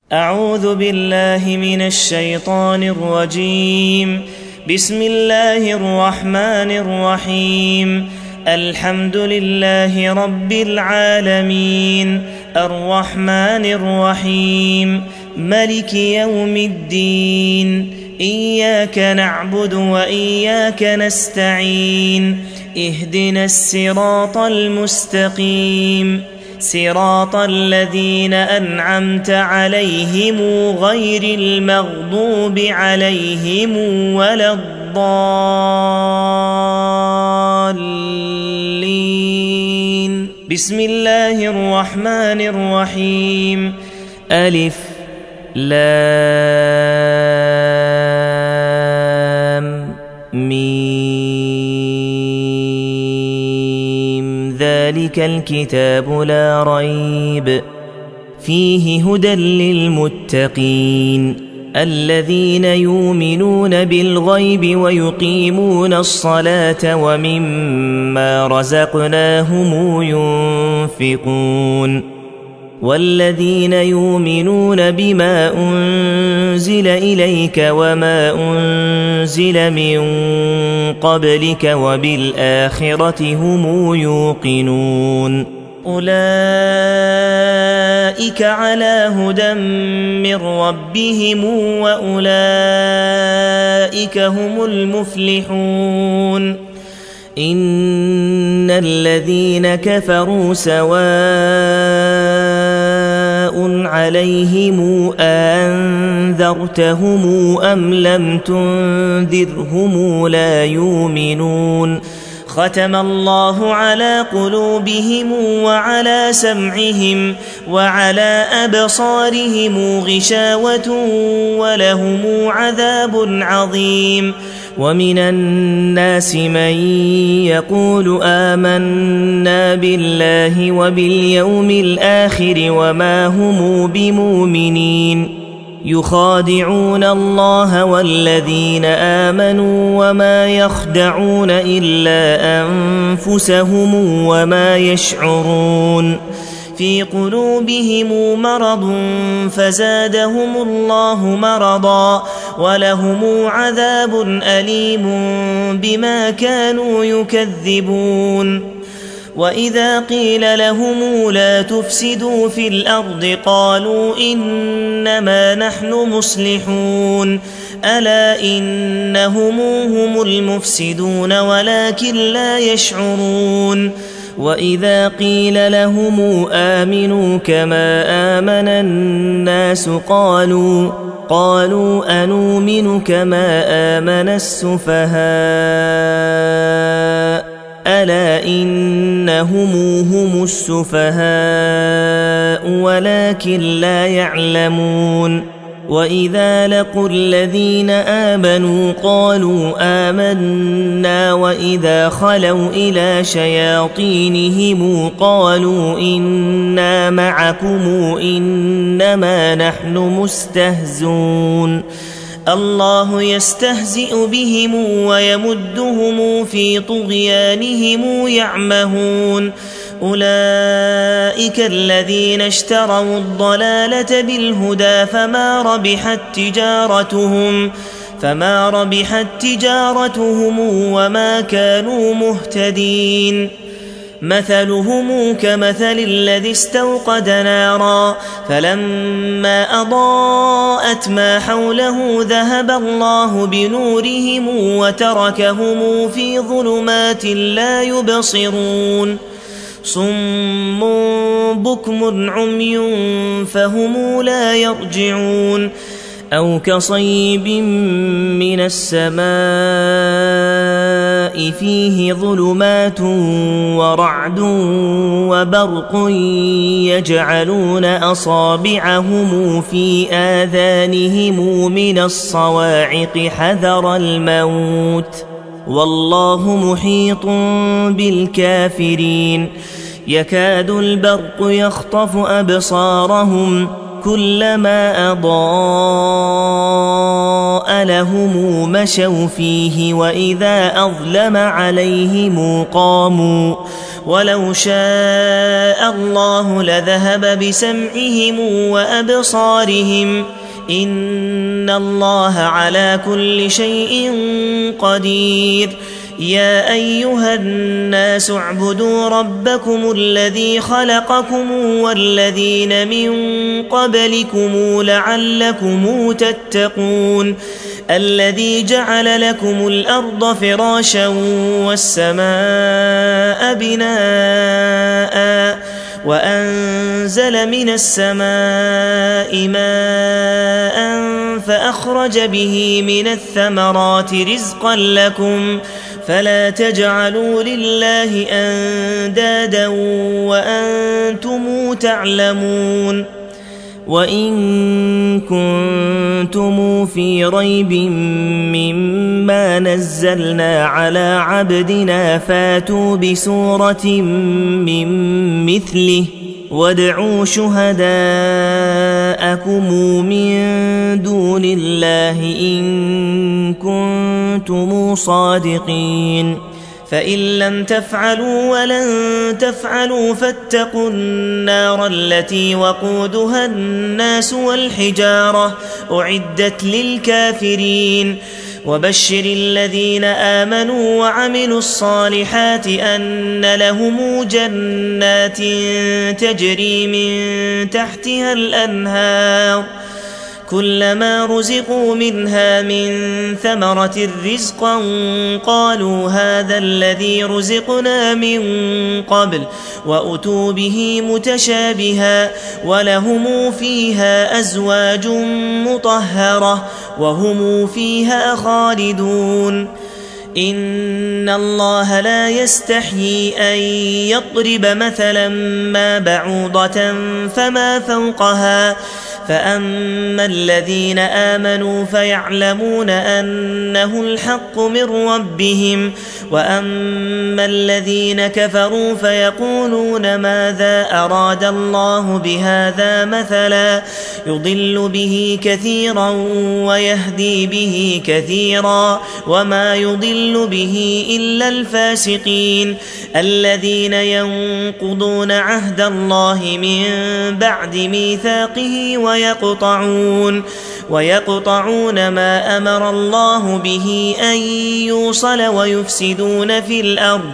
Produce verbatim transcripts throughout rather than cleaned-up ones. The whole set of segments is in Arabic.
أعوذ بالله من الشيطان الرجيم. بسم الله الرحمن الرحيم. الحمد لله رب العالمين، الرحمن الرحيم، ملك يوم الدين. إياك نعبد وإياك نستعين. اهدنا الصراط المستقيم، صراط الذين أنعمت عليهم غير المغضوب عليهم ولا الضالين. بسم الله الرحمن الرحيم. ألف لام ميم. ذلك الكتاب لا ريب فيه هدى للمتقين الذين يؤمنون بالغيب ويقيمون الصلاة ومما رزقناهم ينفقون والذين يؤمنون بما أنزل إليك وما أنزل من قبلك وبالآخرة هم يوقنون أولئك على هدى من ربهم وأولئك هم المفلحون. إن الذين كفروا سواء عليهم أنذرتهم أم لم تنذرهم لا يؤمنون. ختم الله على قلوبهم وعلى سمعهم وعلى أبصارهم غشاوة ولهم عذاب عظيم. ومن الناس من يقول آمنا بالله وباليوم الآخر وما هم بمؤمنين يخادعون الله والذين آمنوا وما يخدعون إلا أنفسهم وما يشعرون. في قلوبهم مرض فزادهم الله مرضا ولهم عذاب أليم بما كانوا يكذبون. وإذا قيل لهم لا تفسدوا في الأرض قالوا إنما نحن مصلحون ألا إنهم هم المفسدون ولكن لا يشعرون. وإذا قيل لهم آمنوا كما آمن الناس قالوا قالوا أنؤمن كما آمن السفهاء ألا إنهم هم السفهاء ولكن لا يعلمون. وإذا لقوا الذين آمنوا قالوا آمنا وإذا خلوا إلى شياطينهم قالوا إنا معكم إنما نحن مستهزون. الله يستهزئ بهم ويمدهم في طغيانهم يعمهون. أولئك الذين اشتروا الضلالة بالهدى فما ربحت تجارتهم فما ربحت تجارتهم وما كانوا مهتدين. مثلهم كمثل الذي استوقد نارا فلما أضاءت ما حوله ذهب الله بنورهم وتركهم في ظلمات لا يبصرون. صم بكم عمي فهم لا يرجعون. أو كصيب من السماء فيه ظلمات ورعد وبرق يجعلون أصابعهم في آذانهم من الصواعق حذر الموت والله محيط بالكافرين. يكاد البرق يخطف أبصارهم كلما أضاء لهم مشوا فيه وإذا أظلم عليهم قاموا ولو شاء الله لذهب بسمعهم وأبصارهم إن الله على كل شيء قدير يا أيها الناس اعبدوا ربكم الذي خلقكم والذين من قبلكم لعلكم تتقون الذي جعل لكم الأرض فراشا والسماء بناء وأنزل من السماء ماء فأخرج به من الثمرات رزقا لكم فلا تجعلوا لله أندادا وأنتم تعلمون وإن كنتم في ريب مما نزلنا على عبدنا فاتوا بسورة من مثله وادعوا شهداءكم من دون الله إن كنتم صادقين فإن لم تفعلوا ولن تفعلوا فاتقوا النار التي وقودها الناس والحجارة أعدت للكافرين وبشر الذين آمنوا وعملوا الصالحات أن لهم جنات تجري من تحتها الأنهار كلما رزقوا منها من ثمرة رزقا قالوا هذا الذي رزقنا من قبل وأتوا به متشابها ولهم فيها أزواج مطهرة وهم فيها خالدون إن الله لا يستحيي أن يضرب مثلا ما بعوضة فما فوقها فأما الذين آمنوا فيعلمون أنه الحق من ربهم وأما الذين كفروا فيقولون ماذا أراد الله بهذا مثلا يضل به كثيرا ويهدي به كثيرا وما يضل به إلا الفاسقين الذين ينقضون عهد الله من بعد ميثاقه ويقطعون ويقطعون ما أمر الله به أن يوصل ويفسدون في الأرض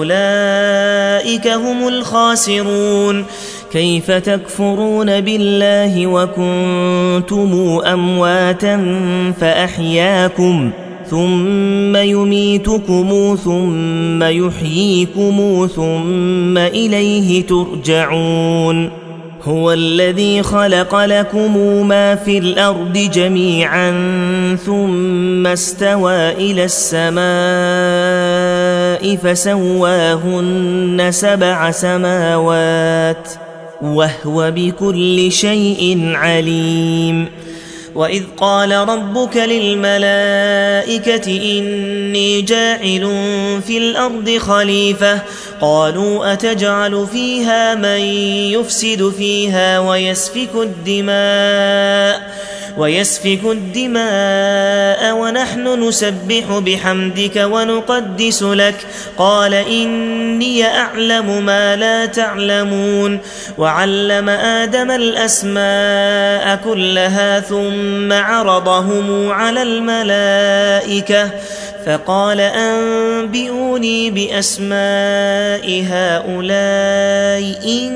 أولئك هم الخاسرون كيف تكفرون بالله وكنتم أمواتا فأحياكم ثم يميتكم ثم يحييكم ثم إليه ترجعون هو الذي خلق لكم ما في الأرض جميعا ثم استوى إلى السماء فسواهن سبع سماوات وهو بكل شيء عليم وإذ قال ربك للملائكة إني جاعل في الأرض خليفة قالوا أتجعل فيها من يفسد فيها ويسفك الدماء ويسفك الدماء ونحن نسبح بحمدك ونقدس لك قال إني أعلم ما لا تعلمون وعلم آدم الأسماء كلها ثم عرضهم على الملائكة فقال أنبئوني بأسماء هؤلاء إن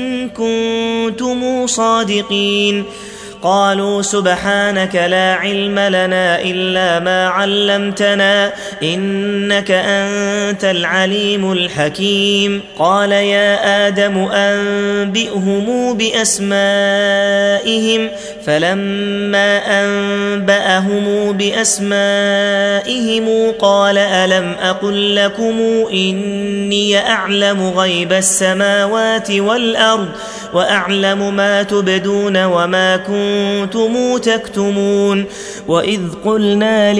كنتم صادقين قالوا سبحانك لا علم لنا إلا ما علمتنا إنك أنت العليم الحكيم قال يا آدم أنبئهم بأسمائهم فلما أنبأهم بأسمائهم قال ألم أقل لكم إني أعلم غيب السماوات والأرض وأعلم ما تبدون وما كنتم تكتمون وإذ قلنا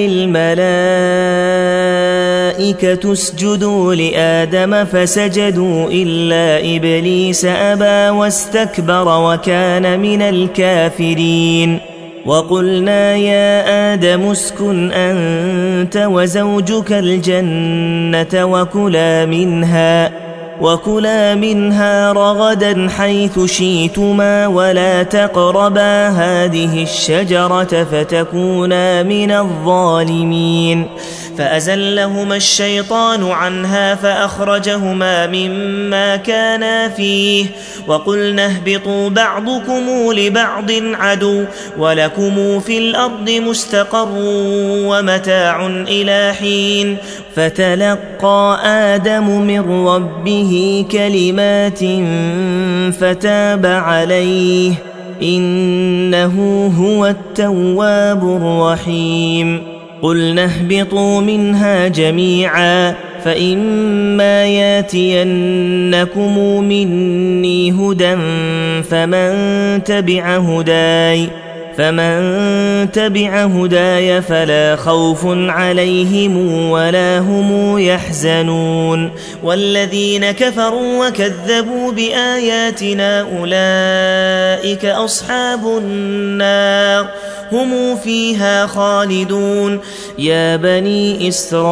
للملائكة اسجدوا لآدم فسجدوا إلا إبليس أبى واستكبر وكان من الكافرين وقلنا يا آدم اسكن أنت وزوجك الجنة وكلا منها وكلا منها رغدا حيث شئتما ولا تقربا هذه الشجرة فتكونا من الظالمين فأزلهما الشيطان عنها فأخرجهما مما كانا فيه وقلنا اهبطوا بعضكم لبعض عدو ولكم في الأرض مستقر ومتاع إلى حين فتلقى آدم من ربه كلمات فتاب عليه إنه هو التواب الرحيم قلنا اهبطوا منها جميعا فإما ياتينكم مني هدى فمن تبع هداي فمن تبع هداي فلا خوف عليهم ولا هم يحزنون والذين كفروا وكذبوا بآياتنا أولئك أصحاب النار هم فيها خالدون يا بني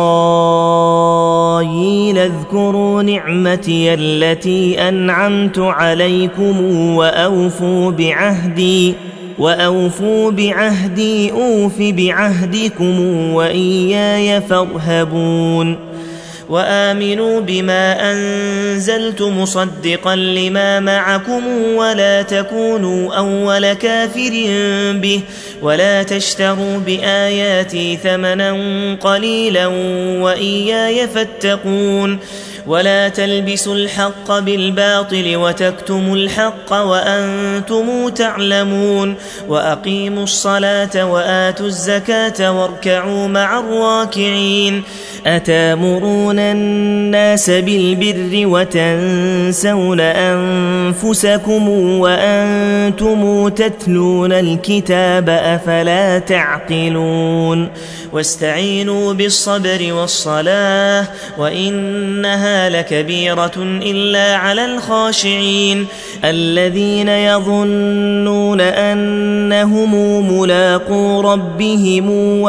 إسرائيل اذكروا نعمتي التي أنعمت عليكم وأوفوا بعهدي وأوفوا بعهدي أوف بعهدكم وإياي فارهبون وآمنوا بما أنزلت مصدقا لما معكم ولا تكونوا أول كافر به ولا تشتروا بآياتي ثمنا قليلا وإياي فاتقون ولا تلبسوا الحق بالباطل وتكتموا الحق وأنتم تعلمون وأقيموا الصلاة وآتوا الزكاة واركعوا مع الراكعين أتامرون الناس بالبر وتنسون أنفسكم وأنتم تتلون الكتاب أفلا تعقلون واستعينوا بالصبر والصلاة وإنها لكبيرة إلا على الخاشعين الذين يظنون أنهم ملاقو ربهم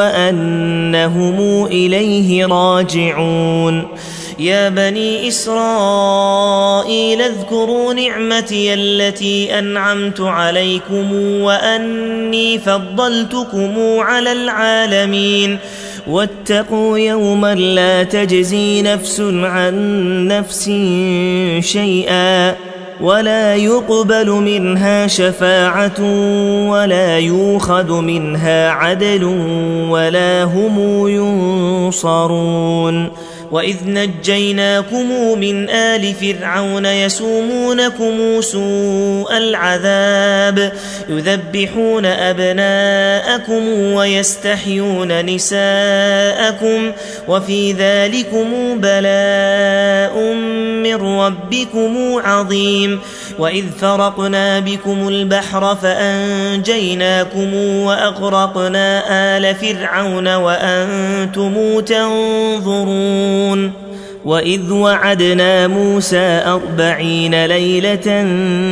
وأنهم إليه راجعون يا بني إسرائيل اذكروا نعمتي التي أنعمت عليكم وأني فضلتكم على العالمين واتقوا يوما لا تجزي نفس عن نفس شيئا ولا يقبل منها شفاعة ولا يؤخذ منها عدل ولا هم ينصرون وإذ نجيناكم من آل فرعون يسومونكم سوء العذاب يذبحون أبناءكم ويستحيون نساءكم وفي ذلكم بلاء من ربكم عظيم وإذ فرقنا بكم البحر فأنجيناكم وأغرقنا آل فرعون وأنتم تنظرون وإذ وعدنا موسى أربعين ليلة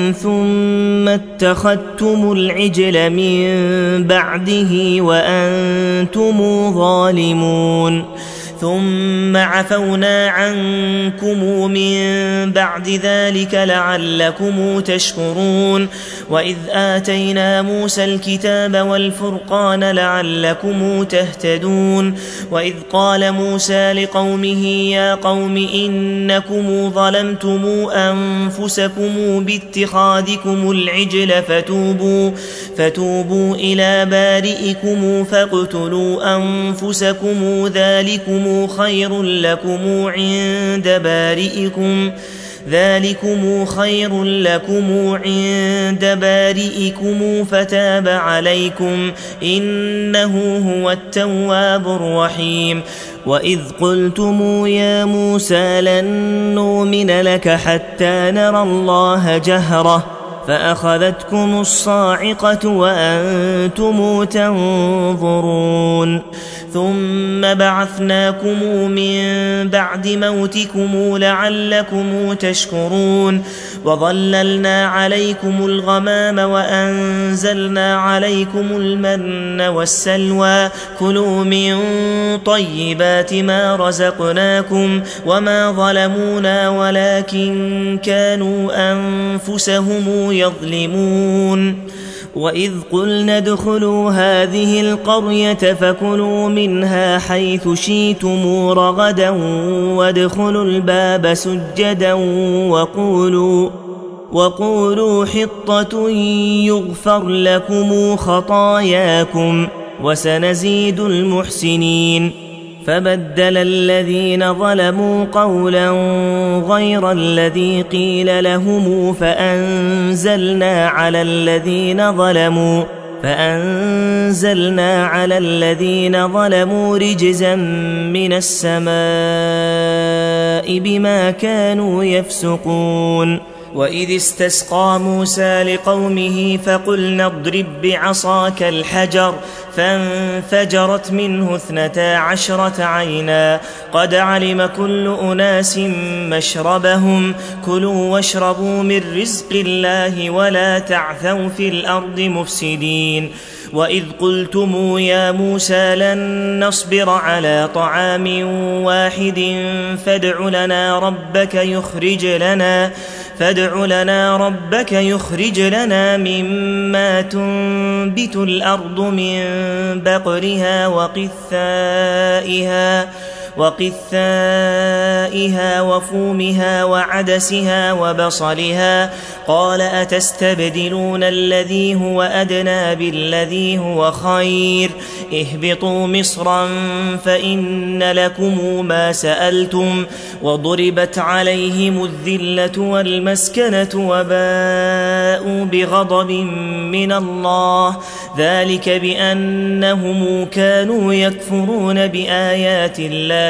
ثم اتخذتم العجل من بعده وأنتم ظالمون ثم عفونا عنكم من بعد ذلك لعلكم تشكرون وإذ آتينا موسى الكتاب والفرقان لعلكم تهتدون وإذ قال موسى لقومه يا قوم إنكم ظلمتم أنفسكم باتخاذكم العجل فتوبوا, فتوبوا إلى بارئكم فاقتلوا أنفسكم ذلكم خير لكم عند بارئكم ذلكم خير لكم عند بارئكم فتاب عليكم إنه هو التواب الرحيم وإذ قلتم يا موسى لن نؤمن لك حتى نرى الله جهرة فأخذتكم الصاعقة وأنتم تنظرون ثم بعثناكم من بعد موتكم لعلكم تشكرون وظللنا عليكم الغمام وأنزلنا عليكم المن والسلوى كلوا من طيبات ما رزقناكم وما ظلمونا ولكن كانوا أنفسهم يظلمون وإذ قلنا ادخلوا هذه القرية فكلوا منها حيث شئتم رغدا وادخلوا الباب سجدا وقولوا وقولوا حطة يغفر لكم خطاياكم وسنزيد المحسنين فبدل الذين ظلموا قولا غير الذي قيل لهم فأنزلنا على الذين ظلموا فأنزلنا على الذين ظلموا رجزا من السماء بما كانوا يفسقون وإذ استسقى موسى لقومه فقلنا اضرب بعصاك الحجر فانفجرت منه اثنتا عشرة عينا قد علم كل أناس مشربهم كلوا واشربوا من رزق الله ولا تعثوا في الأرض مفسدين وإذ قلتم يا موسى لن نصبر على طعام واحد فادع لنا ربك يخرج لنا فادع لنا ربك يخرج لنا مما تنبت الأرض من بقرها وقثائها وقثائها وفومها وعدسها وبصلها قال أتستبدلون الذي هو أدنى بالذي هو خير اهبطوا مصرا فإن لكم ما سألتم وضربت عليهم الذلة والمسكنة وباءوا بغضب من الله ذلك بأنهم كانوا يكفرون بآيات الله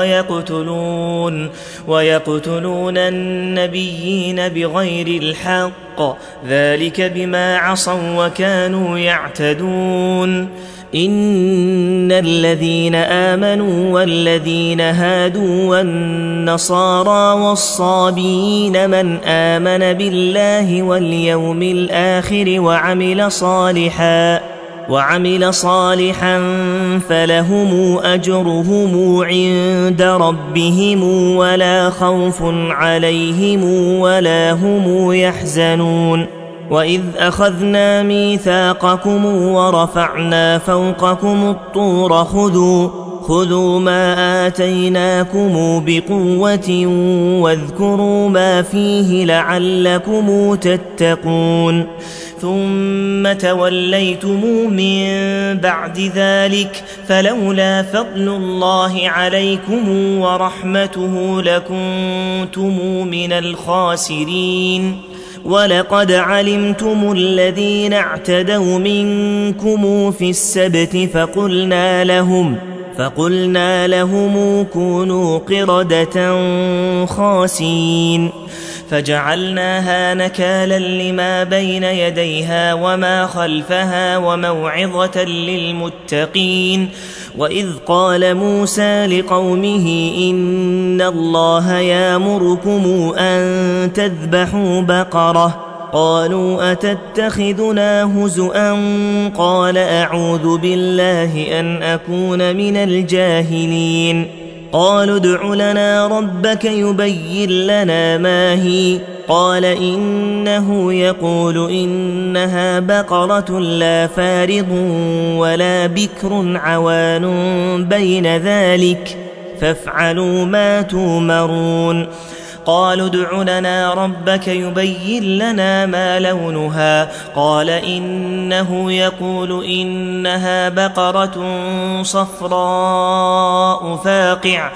ويقتلون ويقتلون النبيين بغير الحق ذلك بما عصوا وكانوا يعتدون إن الذين آمنوا والذين هادوا والنصارى والصابين من آمن بالله واليوم الآخر وعمل صالحا وعمل صالحا فلهم أجرهم عند ربهم ولا خوف عليهم ولا هم يحزنون وإذ أخذنا ميثاقكم ورفعنا فوقكم الطور خذوا خذوا ما آتيناكم بقوة واذكروا ما فيه لعلكم تتقون ثم توليتم من بعد ذلك فلولا فضل الله عليكم ورحمته لكنتم من الخاسرين ولقد علمتم الذين اعتدوا منكم في السبت فقلنا لهم فقلنا لهم كونوا قردة خاسئين فجعلناها نكالا لما بين يديها وما خلفها وموعظة للمتقين وإذ قال موسى لقومه إن الله يأمركم أن تذبحوا بقرة قالوا أتتخذنا هزؤا قال أعوذ بالله أن أكون من الجاهلين قالوا ادع لنا ربك يبين لنا ما هي قال إنه يقول إنها بقرة لا فارض ولا بكر عوان بين ذلك فافعلوا ما تؤمرون قالوا ادع لنا ربك يبين لنا ما لونها قال إنه يقول إنها بقرة صفراء فاقع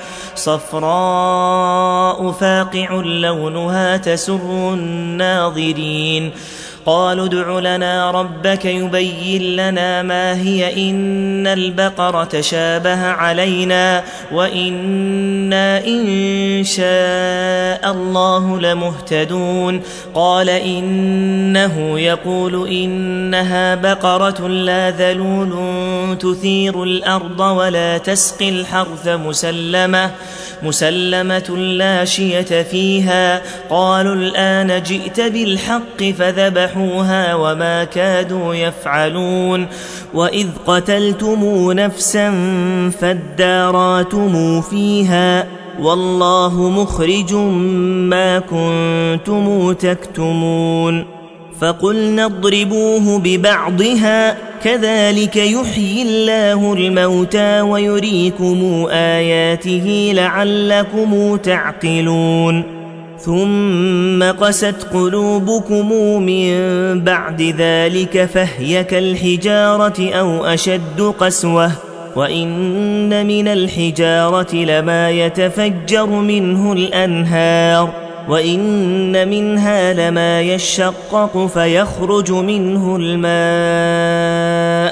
صفراء فاقع لونها تسر الناظرين قالوا ادع لنا ربك يبين لنا ما هي إن البقرة تشابه علينا وإنا إن شاء الله لمهتدون قال إنه يقول إنها بقرة لا ذلول تثير الأرض ولا تسقي الحرث مسلمة مسلمة لا شية فيها قالوا الآن جئت بالحق فذبحوها وما كادوا يفعلون وإذ قتلتم نفسا فاداراتم فيها والله مخرج ما كنتم تكتمون فقلنا اضربوه ببعضها كذلك يحيي الله الموتى ويريكم آياته لعلكم تعقلون ثم قست قلوبكم من بعد ذلك فهي كالحجارة أو أشد قسوة وإن من الحجارة لما يتفجر منه الأنهار وإن منها لما يشقق فيخرج منه الماء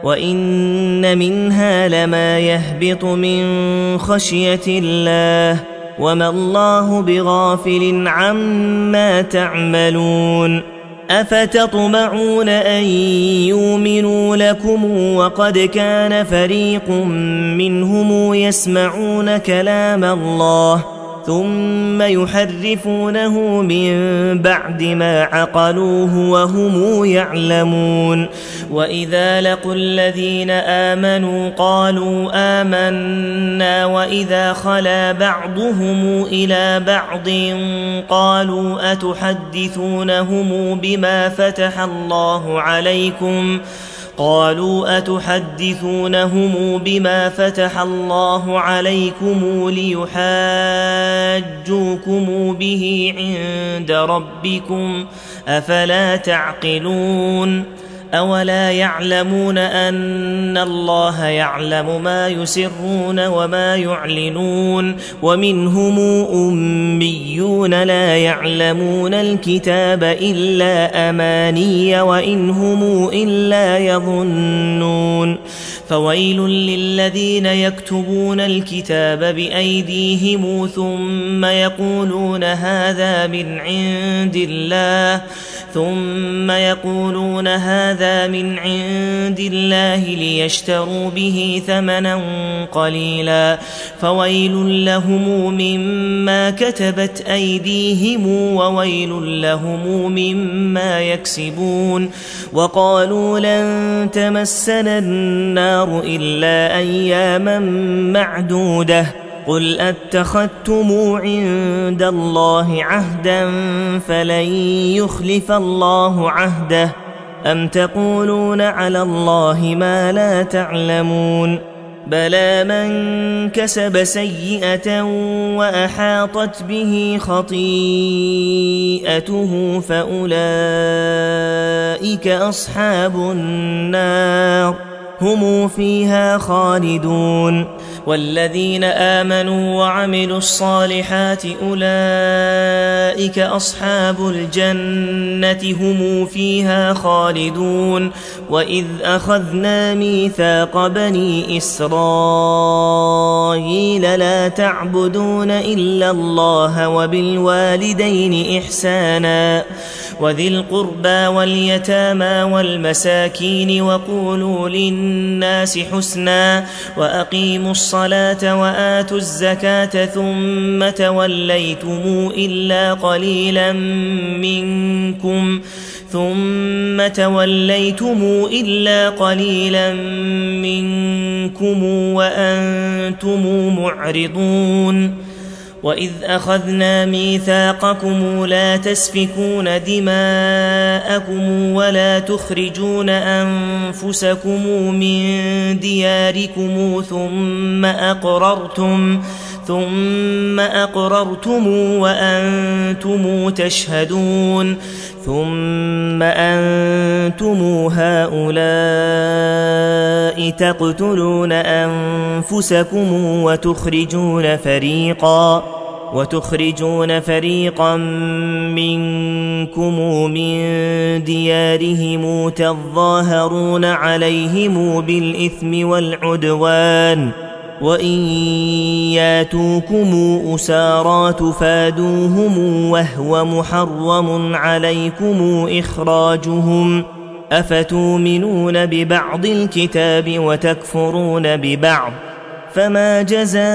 وإن منها لما يهبط من خشية الله وما الله بغافل عما تعملون أفتطمعون أن يؤمنوا لكم وقد كان فريق منهم يسمعون كلام الله ثم يحرفونه من بعد ما عقلوه وهم يعلمون وإذا لقوا الذين آمنوا قالوا آمنا وإذا خلا بعضهم إلى بعض قالوا أتحدثونهم بما فتح الله عليكم قالوا أتحدثونهم بما فتح الله عليكم ليحاجوكم به عند ربكم أفلا تعقلون أولا يعلمون أن الله يعلم ما يسرون وما يعلنون ومنهم أميون لا يعلمون الكتاب إلا أماني وإن هم إلا يظنون فويل للذين يكتبون الكتاب بأيديهم ثم يقولون هذا من عند الله ثم يقولون هذا من عند الله ليشتروا به ثمنا قليلا فويل لهم مما كتبت أيديهم وويل لهم مما يكسبون وقالوا لن تمسنا النار إلا أياما معدودة قل أتخذتم عند الله عهدا فلن يخلف الله عهده أم تقولون على الله ما لا تعلمون بلى من كسب سيئة وأحاطت به خطيئته فأولئك أصحاب النار هم فيها خالدون والذين آمنوا وعملوا الصالحات أولئك أصحاب الجنة هم فيها خالدون وإذ أخذنا ميثاق بني إسرائيل لا تعبدون إلا الله وبالوالدين إحسانا وذي القربى واليتامى والمساكين وقولوا للناس حسنا وأقيموا الصلاة وآتوا الزكاة ثم توليتم إلا قليلا منكم ثم توليتم إلا قليلا منكم وأنتم معرضون وإذ أخذنا ميثاقكم لا تسفكون دماءكم ولا تخرجون أنفسكم من دياركم ثم أقررتم ثم أقررتم وأنتم تشهدون ثم أنتم هؤلاء تقتلون أنفسكم وتخرجون فريقا وتخرجون فريقا منكم من ديارهم تظاهرون عليهم بالإثم والعدوان وإن ياتوكم أسارى تفادوهم وهو محرم عليكم إخراجهم أفتؤمنون ببعض الكتاب وتكفرون ببعض فما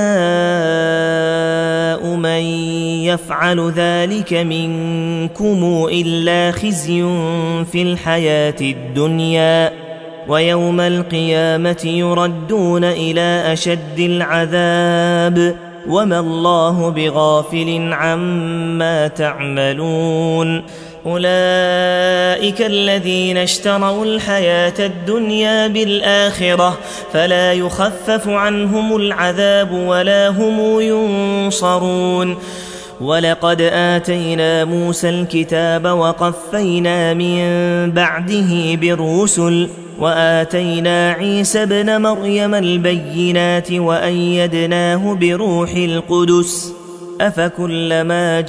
جزاء من يفعل ذلك منكم إلا خزي في الحياة الدنيا ويوم القيامة يردون إلى أشد العذاب وما الله بغافل عما تعملون أولئك الذين اشتروا الحياة الدنيا بالآخرة فلا يخفف عنهم العذاب ولا هم ينصرون ولقد آتينا موسى الكتاب وقفينا من بعده بالرسل وآتينا عيسى ابن مريم البينات وأيدناه بروح القدس أفكلما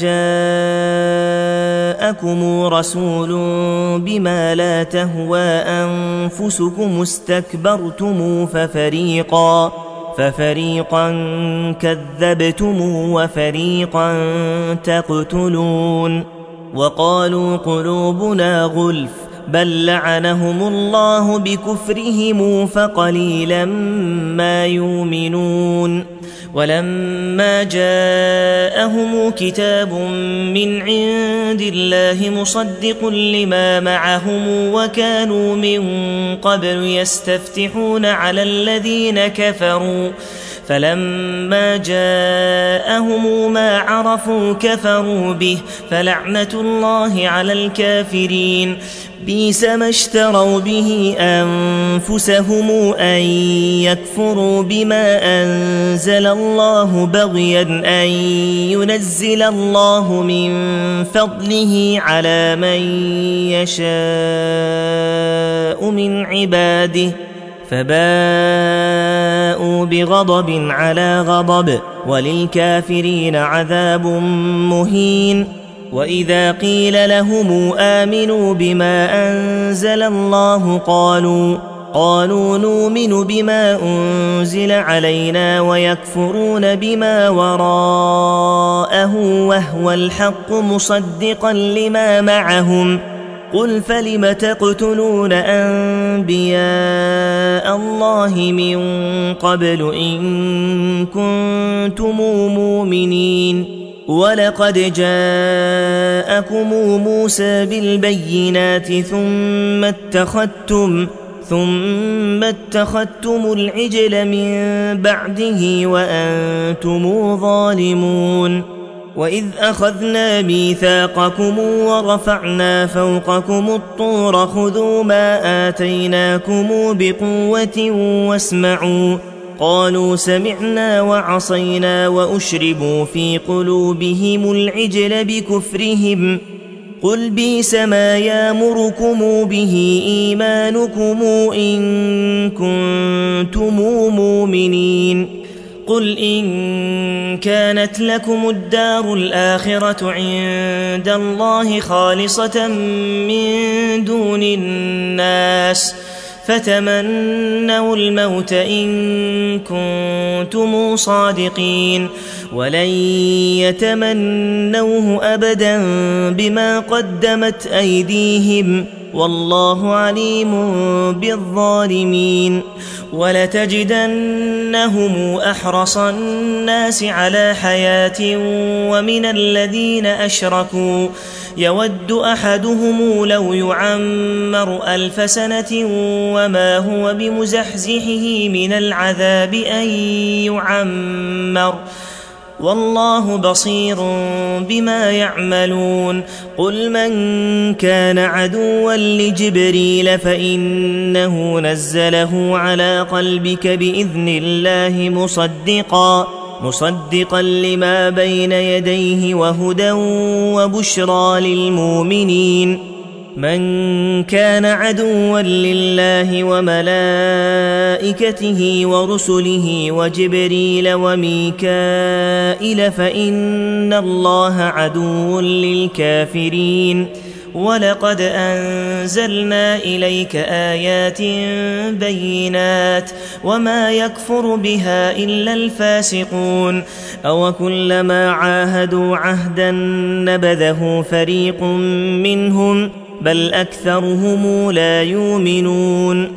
جاءكم رسول بما لا تهوى أنفسكم استكبرتم ففريقا ففريقا كذبتم وفريقا تقتلون وقالوا قلوبنا غلف بل لعنهم الله بكفرهم فقليلا ما يؤمنون ولما جاءهم كتاب من عند الله مصدق لما معهم وكانوا من قبل يستفتحون على الذين كفروا فلما جاءهم ما عرفوا كفروا به فلعنة الله على الكافرين بئس ما اشتروا به أنفسهم أن يكفروا بما أنزل الله بغيا أن ينزل الله من فضله على من يشاء من عباده فباءوا بغضب على غضب وللكافرين عذاب مهين وإذا قيل لهم آمنوا بما أنزل الله قالوا قالوا نؤمن بما أنزل علينا ويكفرون بما وراءه وهو الحق مصدقا لما معهم قل فلم تقتلون أنبياء الله من قبل إن كنتم مؤمنين ولقد جاءكم موسى بالبينات ثم اتخذتم ثم اتخذتم العجل من بعده وأنتم ظالمون وإذ أخذنا ميثاقكم ورفعنا فوقكم الطور خذوا ما آتيناكم بقوة واسمعوا قالوا سمعنا وعصينا وأشربوا في قلوبهم العجل بكفرهم قل بئس ما يامركم به إيمانكم إن كنتم مؤمنين قل إن كانت لكم الدار الآخرة عند الله خالصة من دون الناس فتمنوا الموت إن كنتم صادقين ولن يتمنوه أبدا بما قدمت أيديهم والله عليم بالظالمين ولتجدنهم أحرص الناس على حياة ومن الذين أشركوا يود أحدهم لو يعمر ألف سنة وما هو بمزحزحه من العذاب أن يعمر والله بصير بما يعملون قل من كان عدوا لجبريل فإنه نزله على قلبك بإذن الله مصدقا مصدقا لما بين يديه وهدى وبشرى للمؤمنين من كان عدوا لله وملائكته ورسله وجبريل وميكائيل فإن الله عدو للكافرين ولقد أنزلنا إليك آيات بينات وما يكفر بها إلا الفاسقون أو كلما عاهدوا عهدا نبذه فريق منهم بل أكثرهم لا يؤمنون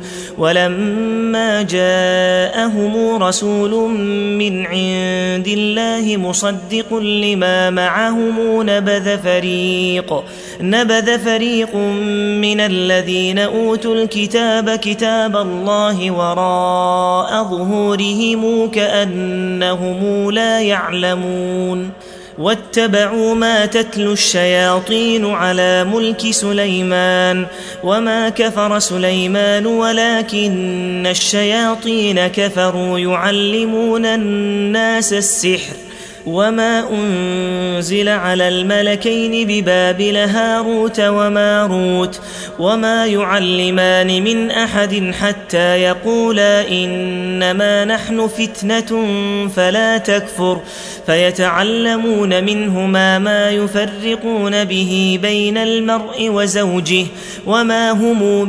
ولما جاءهم رسول من عند الله مصدق لما معهم نبذ فريق نبذ فريق من الذين أوتوا الكتاب كتاب الله وراء ظهورهم كأنهم لا يعلمون واتبعوا ما تتلو الشياطين على ملك سليمان وما كفر سليمان ولكن الشياطين كفروا يعلمون الناس السحر وما أنزل على الملكين ببابل هاروت وماروت وما يعلمان من أحد حتى يقولا إنما نحن فتنة فلا تكفر فيتعلمون منهما ما يفرقون به بين المرء وزوجه وما هم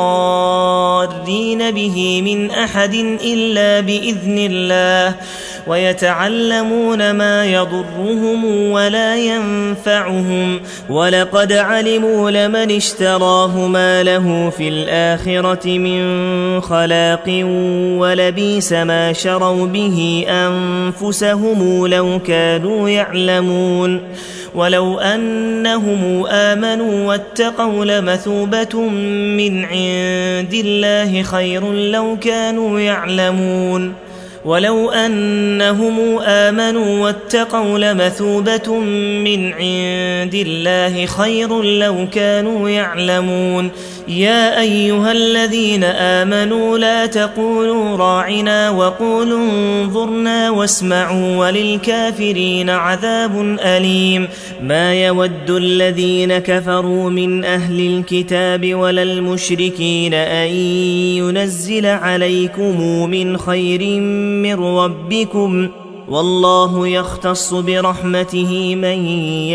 بضارين به من أحد إلا بإذن الله ويتعلمون ما يضرهم ولا ينفعهم ولقد علموا لمن اشتراه ما له في الآخرة من خلاق ولبئس ما شروا به أنفسهم لو كانوا يعلمون ولو أنهم آمنوا واتقوا لمثوبة من عند الله خير لو كانوا يعلمون ولو أنهم آمنوا واتقوا لمثوبة من عند الله خير لو كانوا يعلمون يا أيها الذين آمنوا لا تقولوا راعنا وقولوا انظرنا واسمعوا وللكافرين عذاب أليم ما يود الذين كفروا من أهل الكتاب ولا المشركين أن ينزل عليكم من خير من ربكم والله يختص برحمته من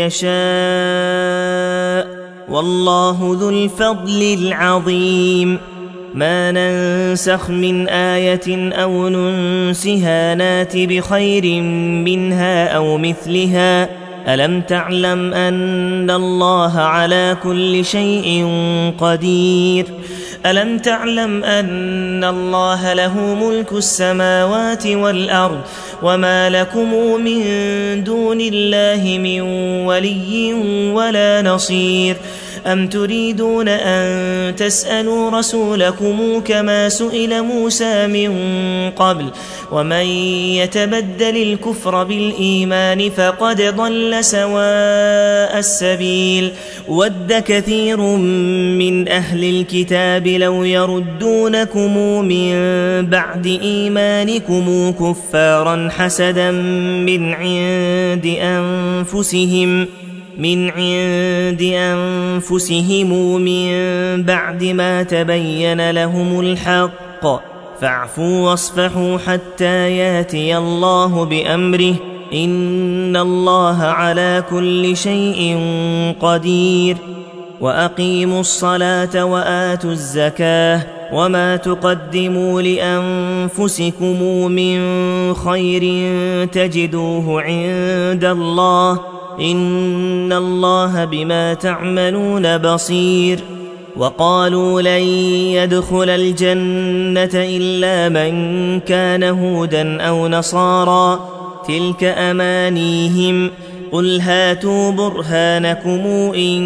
يشاء والله ذو الفضل العظيم ما ننسخ من آية أو ننسها نات بخير منها أو مثلها ألم تعلم أن الله على كل شيء قدير ألم تعلم أن الله له ملك السماوات والأرض وما لكم من دون الله من ولي ولا نصير أم تريدون أن تسألوا رسولكم كما سئل موسى من قبل ومن يتبدل الكفر بالإيمان فقد ضل سواء السبيل ود كثير من أهل الكتاب لو يردونكم من بعد إيمانكم كفارا حسدا من عند أنفسهم من عند أنفسهم من بعد ما تبين لهم الحق فاعفوا واصفحوا حتى ياتي الله بأمره إن الله على كل شيء قدير وأقيموا الصلاة وآتوا الزكاة وما تقدموا لأنفسكم من خير تجدوه عند الله إن الله بما تعملون بصير وقالوا لن يدخل الجنة إلا من كان هودا أو نصارى تلك أمانيهم قل هاتوا برهانكم إن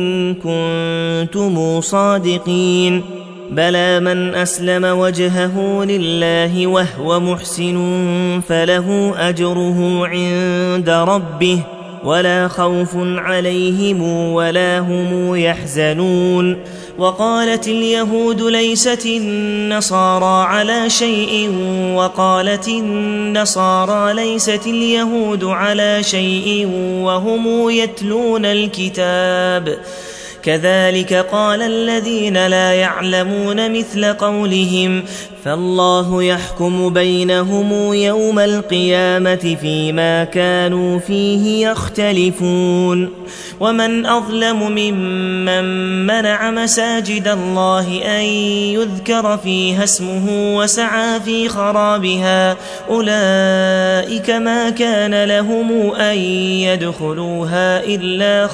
كنتم صادقين بلى من أسلم وجهه لله وهو محسن فله أجره عند ربه ولا خوف عليهم ولا هم يحزنون وقالت اليهود ليست النصارى على شيء وقالت النصارى ليست اليهود على شيء وهم يتلون الكتاب كذلك قال الذين لا يعلمون مثل قولهم فالله يحكم بينهم يوم القيامة فيما كانوا فيه يختلفون ومن أظلم ممن منع مساجد الله أن يذكر فيها اسمه وسعى في خرابها أولئك ما كان لهم أن يدخلوها إلا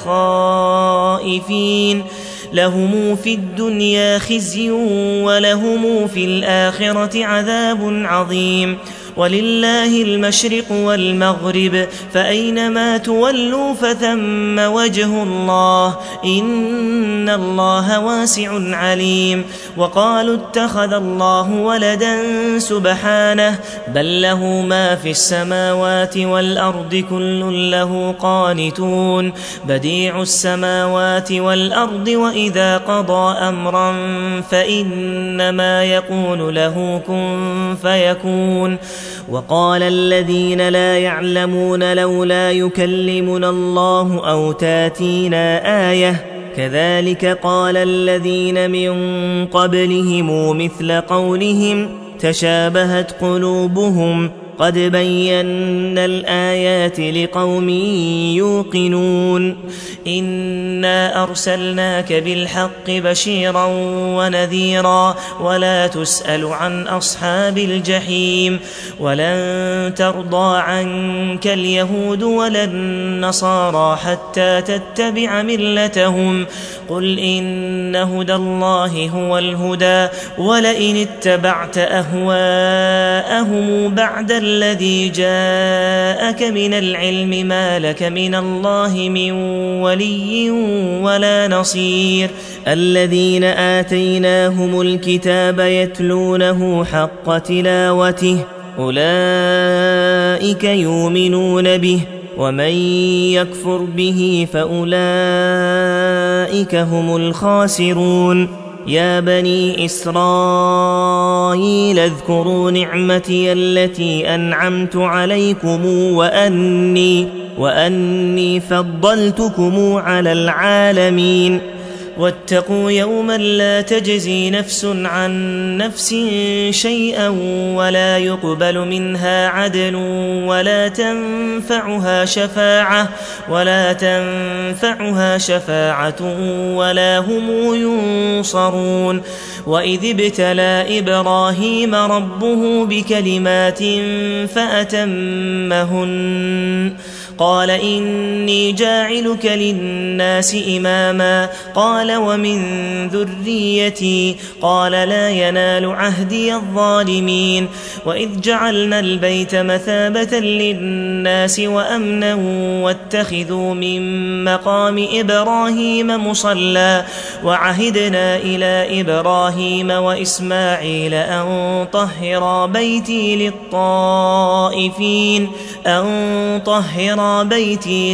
خائفين لهم في الدنيا خزي ولهم في الآخرة عذاب عظيم ولله المشرق والمغرب فأينما تولوا فثم وجه الله إن الله واسع عليم وقالوا اتخذ الله ولدا سبحانه بل له ما في السماوات والأرض كل له قانتون بديع السماوات والأرض وإذا قضى أمرا فإنما يقول له كن فيكون وقال الذين لا يعلمون لولا يكلمنا الله أو تاتينا آية كذلك قال الذين من قبلهم مثل قولهم تشابهت قلوبهم قد بينا الآيات لقوم يوقنون إنا أرسلناك بالحق بشيرا ونذيرا ولا تسأل عن أصحاب الجحيم ولن ترضى عنك اليهود ولا النصارى حتى تتبع ملتهم قل إن هدى الله هو الهدى ولئن اتبعت أهواءهم بعد الذي جاءك من العلم ما لك من الله من ولي ولا نصير الذين آتيناهم الكتاب يتلونه حق تلاوته أولئك يؤمنون به ومن يكفر به فأولئك هم الخاسرون يا بني إسرائيل اذكروا نعمتي التي أنعمت عليكم وأني, وأني فضلتكم على العالمين واتقوا يوما لا تجزي نفس عن نفس شيئا ولا يقبل منها عدل ولا تنفعها شفاعة ولا تنفعها شفاعة ولا هم ينصرون وإذ ابتلى إبراهيم ربه بكلمات فأتمهن قال إني جاعلك للناس إماما قال ومن ذريتي قال لا ينال عهدي الظالمين وإذ جعلنا البيت مثابة للناس وأمنا واتخذوا من مقام إبراهيم مصلى وعهدنا إلى إبراهيم وإسماعيل أن طهرا بيتي للطائفين أن طهرا بيتي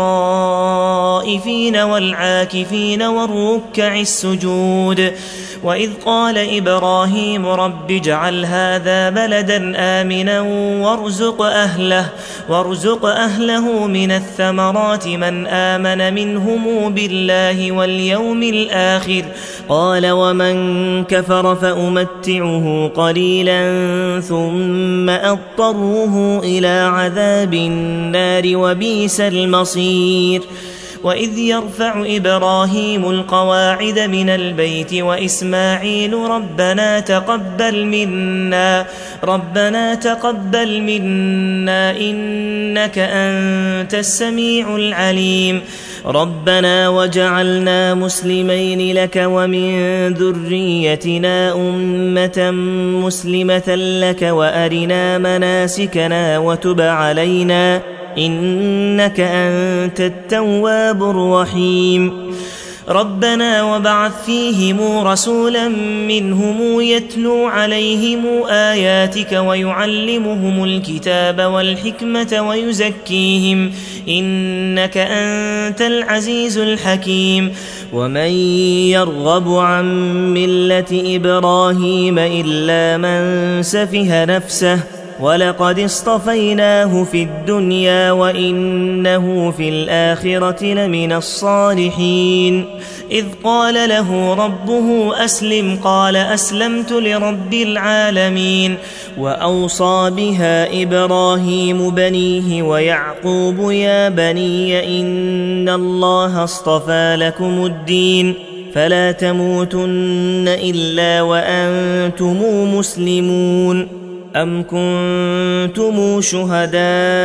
للطائفين والعاكفين والركع السجود وإذ قال إبراهيم رب اجعل هذا بلدا آمنا وارزق أهله, وارزق أهله من الثمرات من آمن منهم بالله واليوم الآخر قال ومن كفر فأمتعه قليلا ثم أضطره إلى عذاب النار وبئس المصير وإذ يرفع إبراهيم القواعد من البيت وإسماعيل ربنا تقبل منا ربنا تقبل منا إنك أنت السميع العليم ربنا وجعلنا مسلمين لك ومن ذريتنا أمة مسلمة لك وأرنا مناسكنا وتب علينا إنك أنت التواب الرحيم ربنا وبعث فيهم رسولا منهم يتلو عليهم آياتك ويعلمهم الكتاب والحكمة ويزكيهم إنك أنت العزيز الحكيم ومن يرغب عن ملة إبراهيم إلا من سفه نفسه ولقد اصطفيناه في الدنيا وإنه في الآخرة لمن الصالحين إذ قال له ربه أسلم قال أسلمت لرب العالمين. وأوصى بها إبراهيم بنيه ويعقوب يا بني إن الله اصطفى لكم الدين فلا تموتن إلا وأنتم مسلمون. أم كنتم شهداء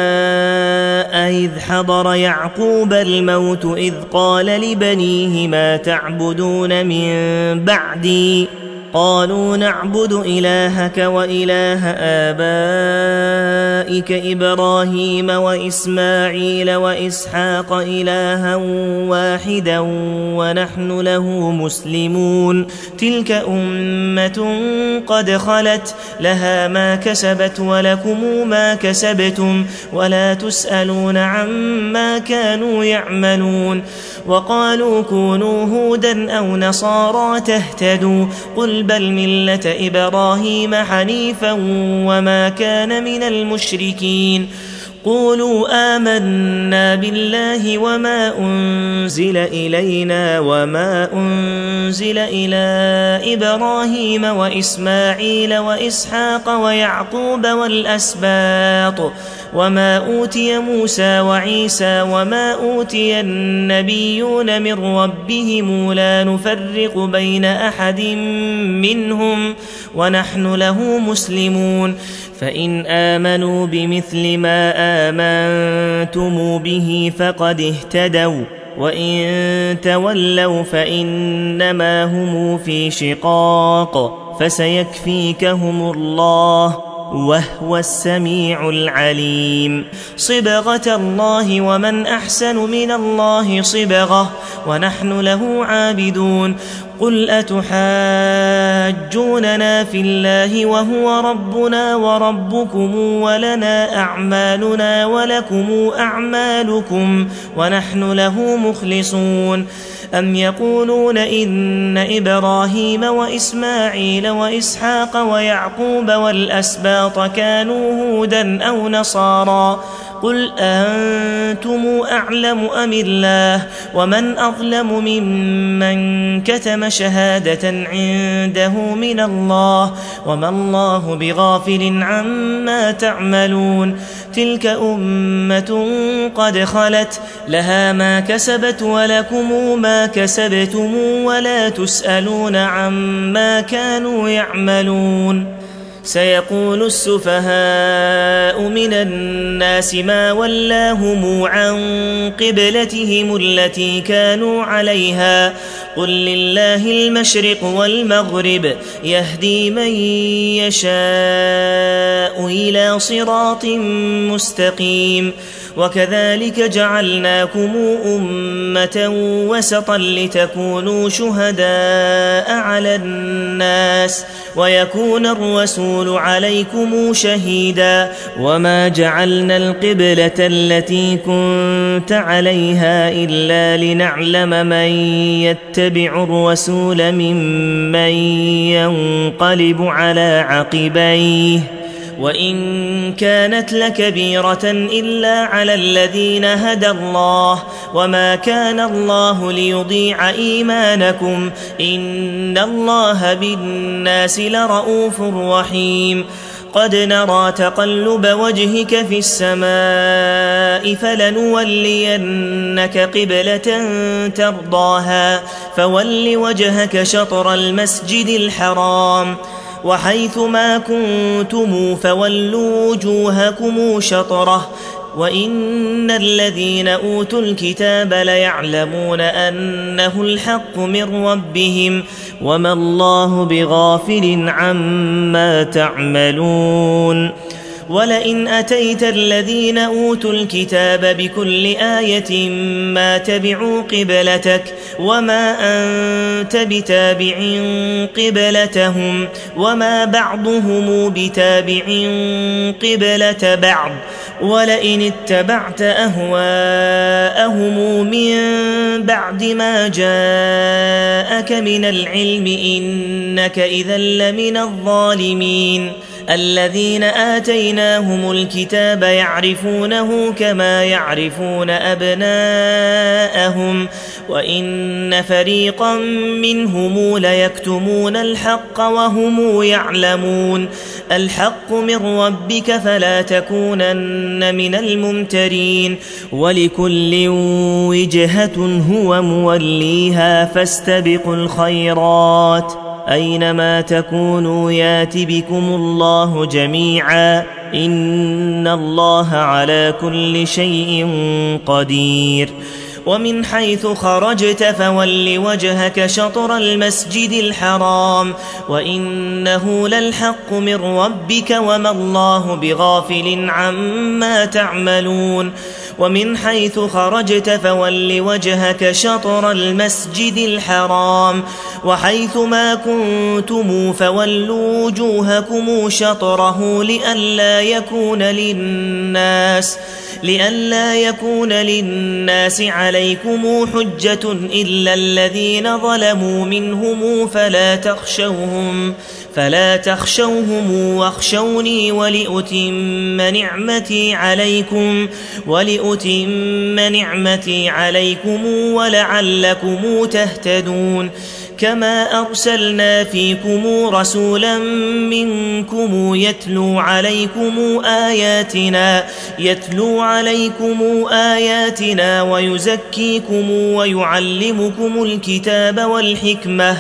إذ حضر يعقوب الموت إذ قال لبنيه ما تعبدون من بعدي قالوا نعبد إلهك وإله آبائك إبراهيم وإسماعيل وإسحاق إلها واحدا ونحن له مسلمون. تلك أمة قد خلت لها ما كسبت ولكم ما كسبتم ولا تسألون عما كانوا يعملون. وقالوا كونوا هودا أو نصارى تهتدوا قل بل ملة إبراهيم حنيفا وما كان من المشركين. قولوا آمنا بالله وما أنزل إلينا وما أنزل إلى إبراهيم وإسماعيل وإسحاق ويعقوب والأسباط وما أوتي موسى وعيسى وما أوتي النبيون من ربهم لا نفرق بين أحد منهم ونحن له مسلمون. فإن آمنوا بمثل ما آمنتم به فقد اهتدوا وإن تولوا فإنما هم في شقاق فسيكفيكهم الله وهو السميع العليم. صبغة الله ومن أحسن من الله صبغة ونحن له عابدون. قل أتحاجوننا في الله وهو ربنا وربكم ولنا أعمالنا ولكم أعمالكم ونحن له مخلصون. أم يقولون إن إبراهيم وإسماعيل وإسحاق ويعقوب والأسباط كانوا هودا أو نصارى قل أنتم أعلم أم الله ومن أظلم ممن كتم شهادة عنده من الله وما الله بغافل عما تعملون. تلك أمة قد خلت لها ما كسبت ولكم ما كسبتم ولا تسألون عما كانوا يعملون. سيقول السفهاء من الناس ما ولاهم عن قبلتهم التي كانوا عليها قل لله المشرق والمغرب يهدي من يشاء إلى صراط مستقيم. وكذلك جعلناكم أمة وسطا لتكونوا شهداء على الناس ويكون الرسول عليكم شهيدا. وما جعلنا القبلة التي كنت عليها إلا لنعلم من يتبع الرسول ممن ينقلب على عقبيه وإن كانت لكبيرة إلا على الذين هدى الله وما كان الله ليضيع إيمانكم إن الله بالناس لرؤوف رحيم. قد نرى تقلب وجهك في السماء فلنولينك قبلة ترضاها فول وجهك شطر المسجد الحرام وحيث ما كنتم فولوا وجوهكم شطره وإن الذين أوتوا الكتاب ليعلمون أنه الحق من ربهم وما الله بغافل عما تعملون. ولئن أتيت الذين أوتوا الكتاب بكل آية ما تبعوا قبلتك وما أنت بتابع قبلتهم وما بعضهم بتابع قبلة بعض ولئن اتبعت أهواءهم من بعد ما جاءك من العلم إنك إذا لمن الظالمين. الذين آتيناهم الكتاب يعرفونه كما يعرفون أبناءهم وإن فريقا منهم ليكتمون الحق وهم يعلمون الحق من ربك فلا تكونن من الممترين ولكل وجهة هو موليها فاستبقوا الخيرات أينما تكونوا يات بكم الله جميعا إن الله على كل شيء قدير ومن حيث خرجت فول وجهك شطر المسجد الحرام وإنه للحق من ربك وما الله بغافل عما تعملون ومن حيث خرجت فول وجهك شطر المسجد الحرام وحيث ما كنتم فولوا وجوهكم شطره لئلا يكون للناس لئلا يكون للناس عليكم حجة إلا الذين ظلموا منهم فلا تخشوهم فلا تخشوهم واخشوني ولأتم نعمتي عليكم ولأتم نعمتي عليكم ولعلكم تهتدون كما أرسلنا فيكم رسولا منكم يتلو عليكم آياتنا يتلو عليكم آياتنا ويزكيكم ويعلمكم الكتاب والحكمة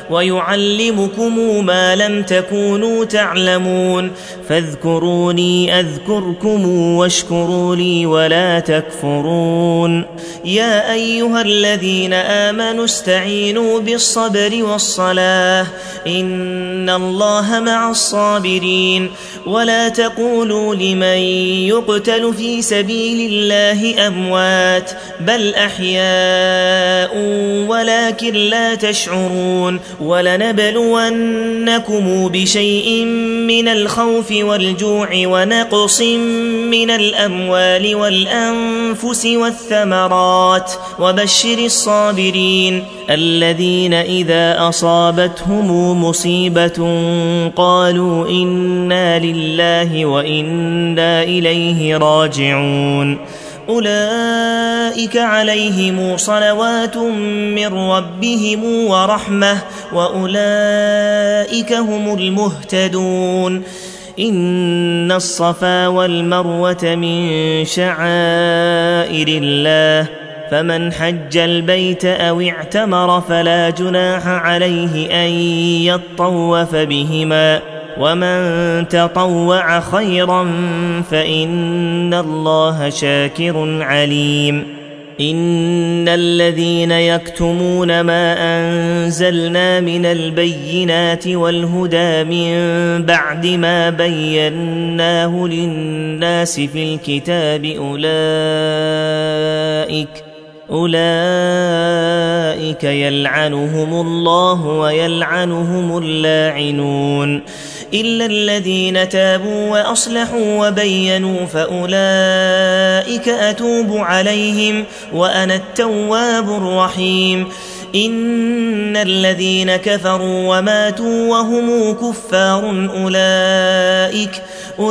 ويعلمكم ما لم تكونوا تعلمون فاذكروني أذكركم واشكروا لي ولا تكفرون يا أيها الذين آمنوا استعينوا بالصبر والصلاة إن الله مع الصابرين ولا تقولوا لمن يقتل في سبيل الله أموات بل أحياء ولكن لا تشعرون ولنبلونكم بشيء من الخوف والجوع ونقص من الأموال والأنفس والثمرات وبشر الصابرين الذين إذا أصابتهم مصيبة قالوا إنا لله وإنا إليه راجعون أولئك عليهم صلوات من ربهم ورحمة وأولئك هم المهتدون إن الصفا والمروة من شعائر الله فمن حج البيت أو اعتمر فلا جناح عليه أن يطوف بهما ومن تطوع خيرا فإن الله شاكر عليم إن الذين يكتمون ما أنزلنا من البينات والهدى من بعد ما بيناه للناس في الكتاب أولئك أولئك يلعنهم الله ويلعنهم اللاعنون إلا الذين تابوا وأصلحوا وبينوا فأولئك أتوب عليهم وأنا التواب الرحيم إن الذين كفروا وماتوا وهم كفار أولئك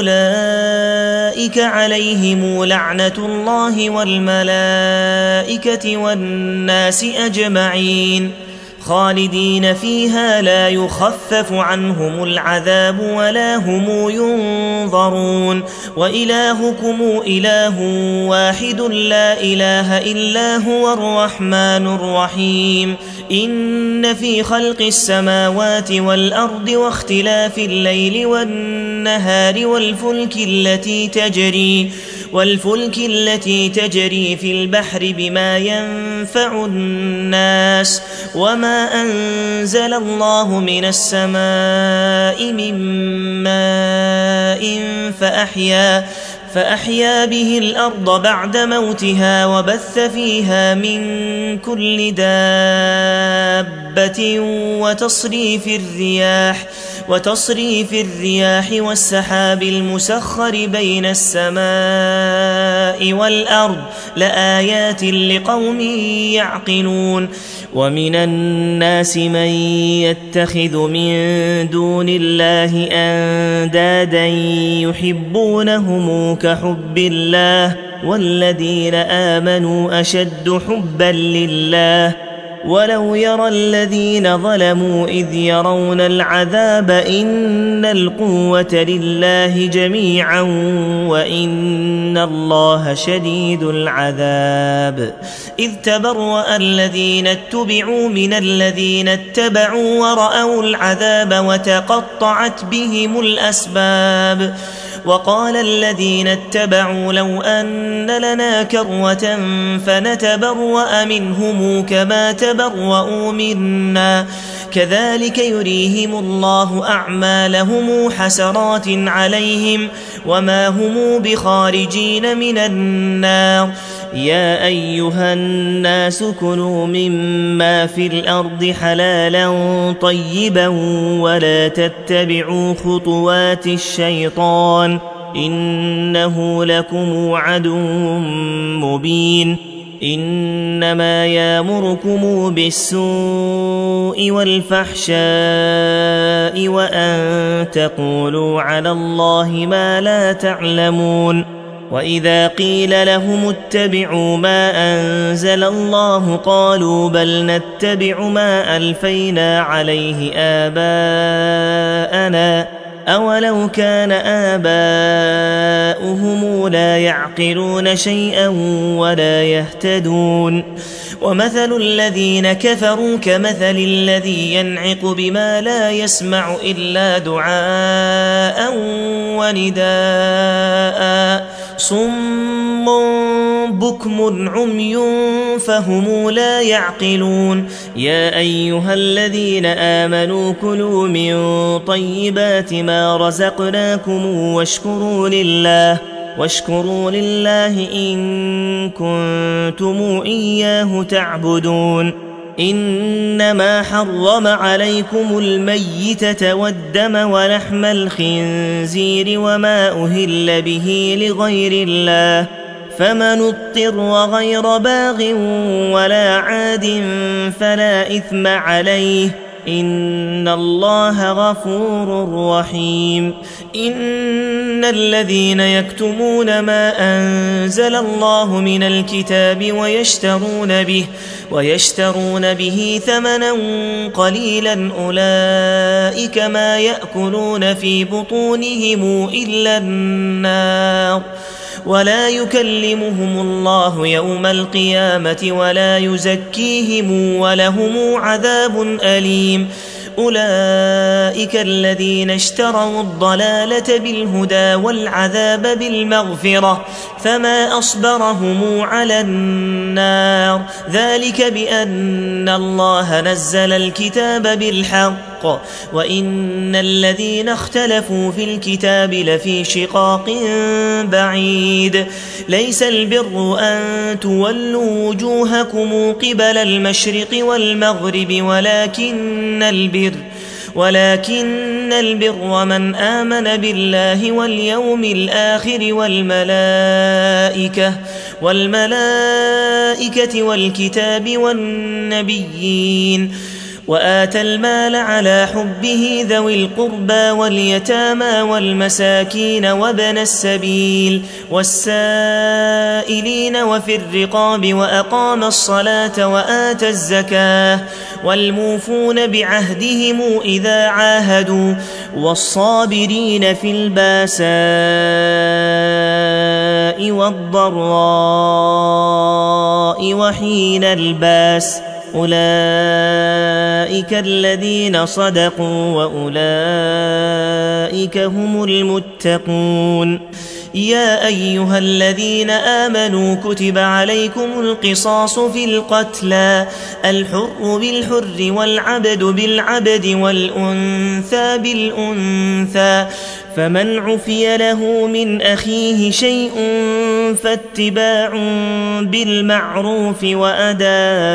أولئك عليهم لعنة الله والملائكة والناس أجمعين خالدين فيها لا يخفف عنهم العذاب ولا هم ينظرون وإلهكم إله واحد لا إله إلا هو الرحمن الرحيم إن في خلق السماوات والأرض واختلاف الليل والنهار والفلك التي تجري والفلك التي تجري في البحر بما ينفع الناس وما أنزل الله من السماء من ماء فأحيا فأحيا به الأرض بعد موتها وبث فيها من كل دابة وتصريف الرياح وتصريف الرياح والسحاب المسخر بين السماء والأرض لآيات لقوم يعقلون ومن الناس من يتخذ من دون الله أندادا يحبونهم كحب الله والذين آمنوا أشد حبا لله. ولو يرى الذين ظلموا إذ يرون العذاب إن القوة لله جميعا وإن الله شديد العذاب. إذ تبرأ الذين اتبعوا من الذين اتبعوا ورأوا العذاب وتقطعت بهم الأسباب. وقال الذين اتبعوا لو أن لنا كروة فنتبرأ منهم كما تبرؤوا منا كذلك يريهم الله أعمالهم حسرات عليهم وما هم بخارجين من النار. يا أيها الناس كلوا مما في الأرض حلالا طيبا ولا تتبعوا خطوات الشيطان إنه لكم عدو مبين. إنما يأمركم بالسوء والفحشاء وأن تقولوا على الله ما لا تعلمون. وإذا قيل لهم اتبعوا ما أنزل الله قالوا بل نتبع ما ألفينا عليه آباءنا أولو كان آباؤهم لا يعقلون شيئا ولا يهتدون. ومثل الذين كفروا كمثل الذي ينعق بما لا يسمع إلا دعاء ونداء صم بكم عمي فهم لا يعقلون. يا أيها الذين آمنوا كلوا من طيبات ما رزقناكم واشكروا لله واشكروا لله إن كنتم إياه تعبدون. إنما حرم عليكم الميتة والدم ولحم الخنزير وما أهل به لغير الله فمن اضطر غير باغ ولا عاد فلا إثم عليه إن الله غفور رحيم. إن الذين يكتمون ما أنزل الله من الكتاب ويشترون به ويشترون به ثمنا قليلا أولئك ما يأكلون في بطونهم إلا النار ولا يكلمهم الله يوم القيامة ولا يزكيهم ولهم عذاب أليم. أولئك الذين اشتروا الضلالة بالهدى والعذاب بالمغفرة فما أصبرهم على النار ذلك بأن الله نزل الكتاب بالحق وإن الذين اختلفوا في الكتاب لفي شقاق بعيد. ليس البر أن تولوا وجوهكم قبل المشرق والمغرب ولكن البر ولكن البر من آمن بالله واليوم الآخر والملائكة والملائكة والكتاب والنبيين وآتى المال على حبه ذوي القربى واليتامى والمساكين وابن السبيل والسائلين وفي الرقاب وأقام الصلاة وآتى الزكاة والموفون بعهدهم إذا عاهدوا والصابرين في الباساء والضراء وحين الباس أولئك الذين صدقوا وأولئك هم المتقون. يا أيها الذين آمنوا كتب عليكم القصاص في القتلى الحر بالحر والعبد بالعبد والأنثى بالأنثى فمن عفي له من أخيه شيء فاتباع بالمعروف وأداء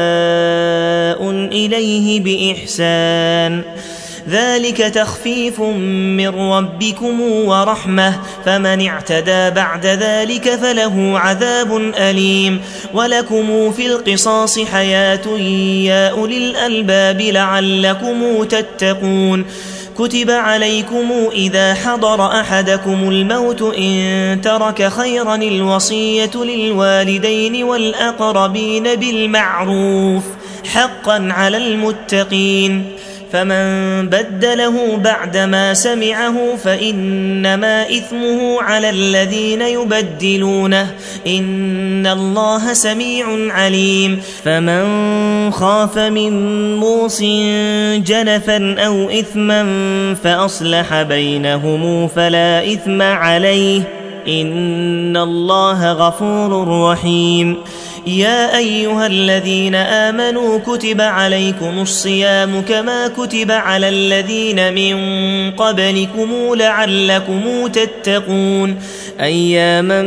إليه بإحسان ذلك تخفيف من ربكم ورحمة فمن اعتدى بعد ذلك فله عذاب أليم. ولكم في القصاص حياة يا أولي الألباب لعلكم تتقون. كتب عليكم إذا حضر أحدكم الموت إن ترك خيرا الوصية للوالدين والأقربين بالمعروف حقا على المتقين فمن بدله بعدما سمعه فإنما إثمه على الذين يبدلونه إن الله سميع عليم فمن خاف من موص جنفا أو إثما فأصلح بينهم فلا إثم عليه إن الله غفور رحيم يا أيها الذين آمنوا كتب عليكم الصيام كما كتب على الذين من قبلكم لعلكم تتقون أياما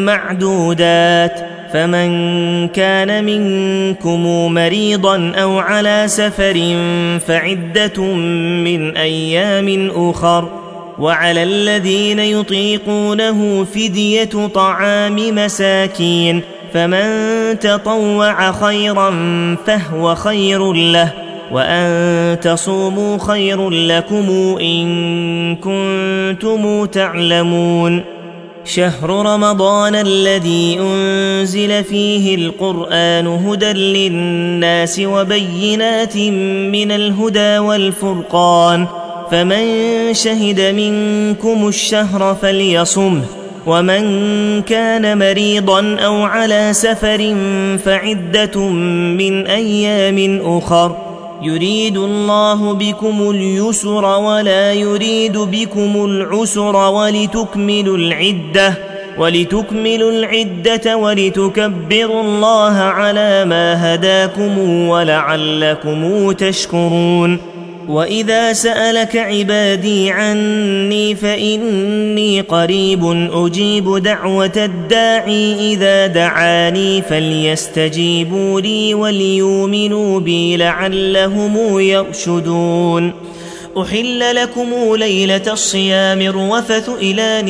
معدودات فمن كان منكم مريضا أو على سفر فعدة من أيام أخر وعلى الذين يطيقونه فدية طعام مساكين فمن تطوع خيرا فهو خير له وأن تصوموا خير لكم إن كنتم تعلمون شهر رمضان الذي أنزل فيه القرآن هدى للناس وبينات من الهدى والفرقان فمن شهد منكم الشهر فليصمه ومن كان مريضا أو على سفر فعدة من أيام أخر يريد الله بكم اليسر ولا يريد بكم العسر ولتكملوا العدة ولتكملوا العدة ولتكبروا الله على ما هداكم ولعلكم تشكرون وإذا سألك عبادي عني فإني قريب أجيب دعوة الداعي إذا دعاني فليستجيبوا لي وليؤمنوا بي لعلهم يرشدون أحل لكم ليلة الصيام الرفث إلى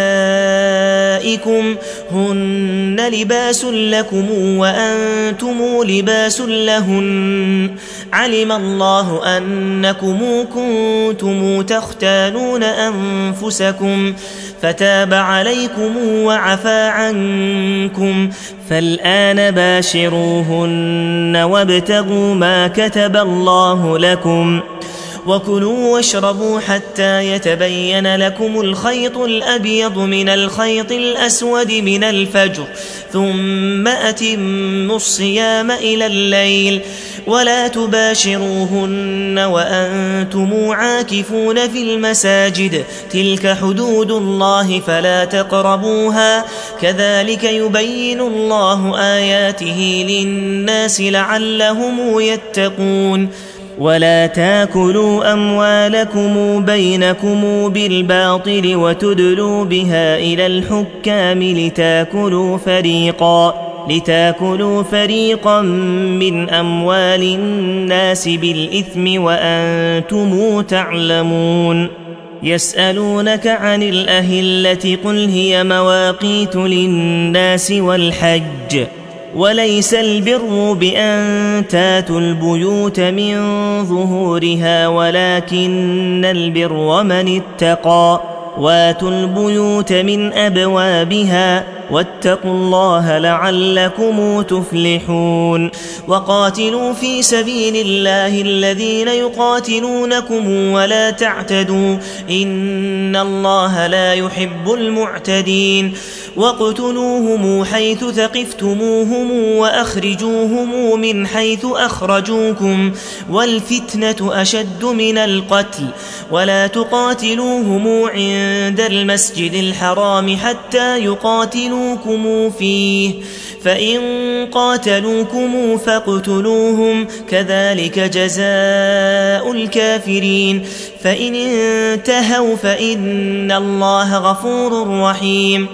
نسائكم هن لباس لكم وأنتم لباس لهن علم الله أنكم كنتم تختانون أنفسكم فتاب عليكم وعفى عنكم فالآن باشروهن وابتغوا ما كتب الله لكم وكلوا واشربوا حتى يتبين لكم الخيط الأبيض من الخيط الأسود من الفجر ثم أتموا الصيام إلى الليل ولا تباشروهن وأنتم عاكفون في المساجد تلك حدود الله فلا تقربوها كذلك يبين الله آياته للناس لعلهم يتقون ولا تاكلوا أموالكم بينكم بالباطل وتدلوا بها إلى الحكام لتاكلوا فريقا لتاكلوا فريقا من أموال الناس بالإثم وأنتم تعلمون يسألونك عن الأهلة قل هي مواقيت للناس والحج وليس البر بأن تاتوا البيوت من ظهورها ولكن البر من اتقى واتوا البيوت من أبوابها واتقوا الله لعلكم تفلحون وقاتلوا في سبيل الله الذين يقاتلونكم ولا تعتدوا إن الله لا يحب المعتدين واقتلوهم حيث ثقفتموهم وأخرجوهم من حيث أخرجوكم والفتنة أشد من القتل ولا تقاتلوهم عند المسجد الحرام حتى يقاتلوكم فيه فإن قاتلوكم فاقتلوهم كذلك جزاء الكافرين فإن انتهوا فإن الله غفور رحيم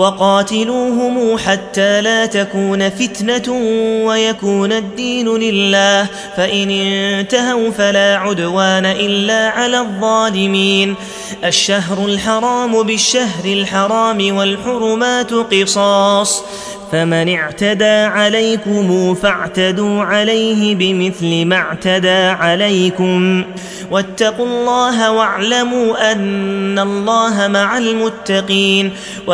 وقاتلوهم حتى لا تكون فتنة ويكون الدين لله فإن انتهوا فلا عدوان إلا على الظالمين الشهر الحرام بالشهر الحرام والحرمات قصاص فمن اعتدى عليكم فاعتدوا عليه بمثل ما اعتدى عليكم واتقوا الله واعلموا أن الله مع المتقين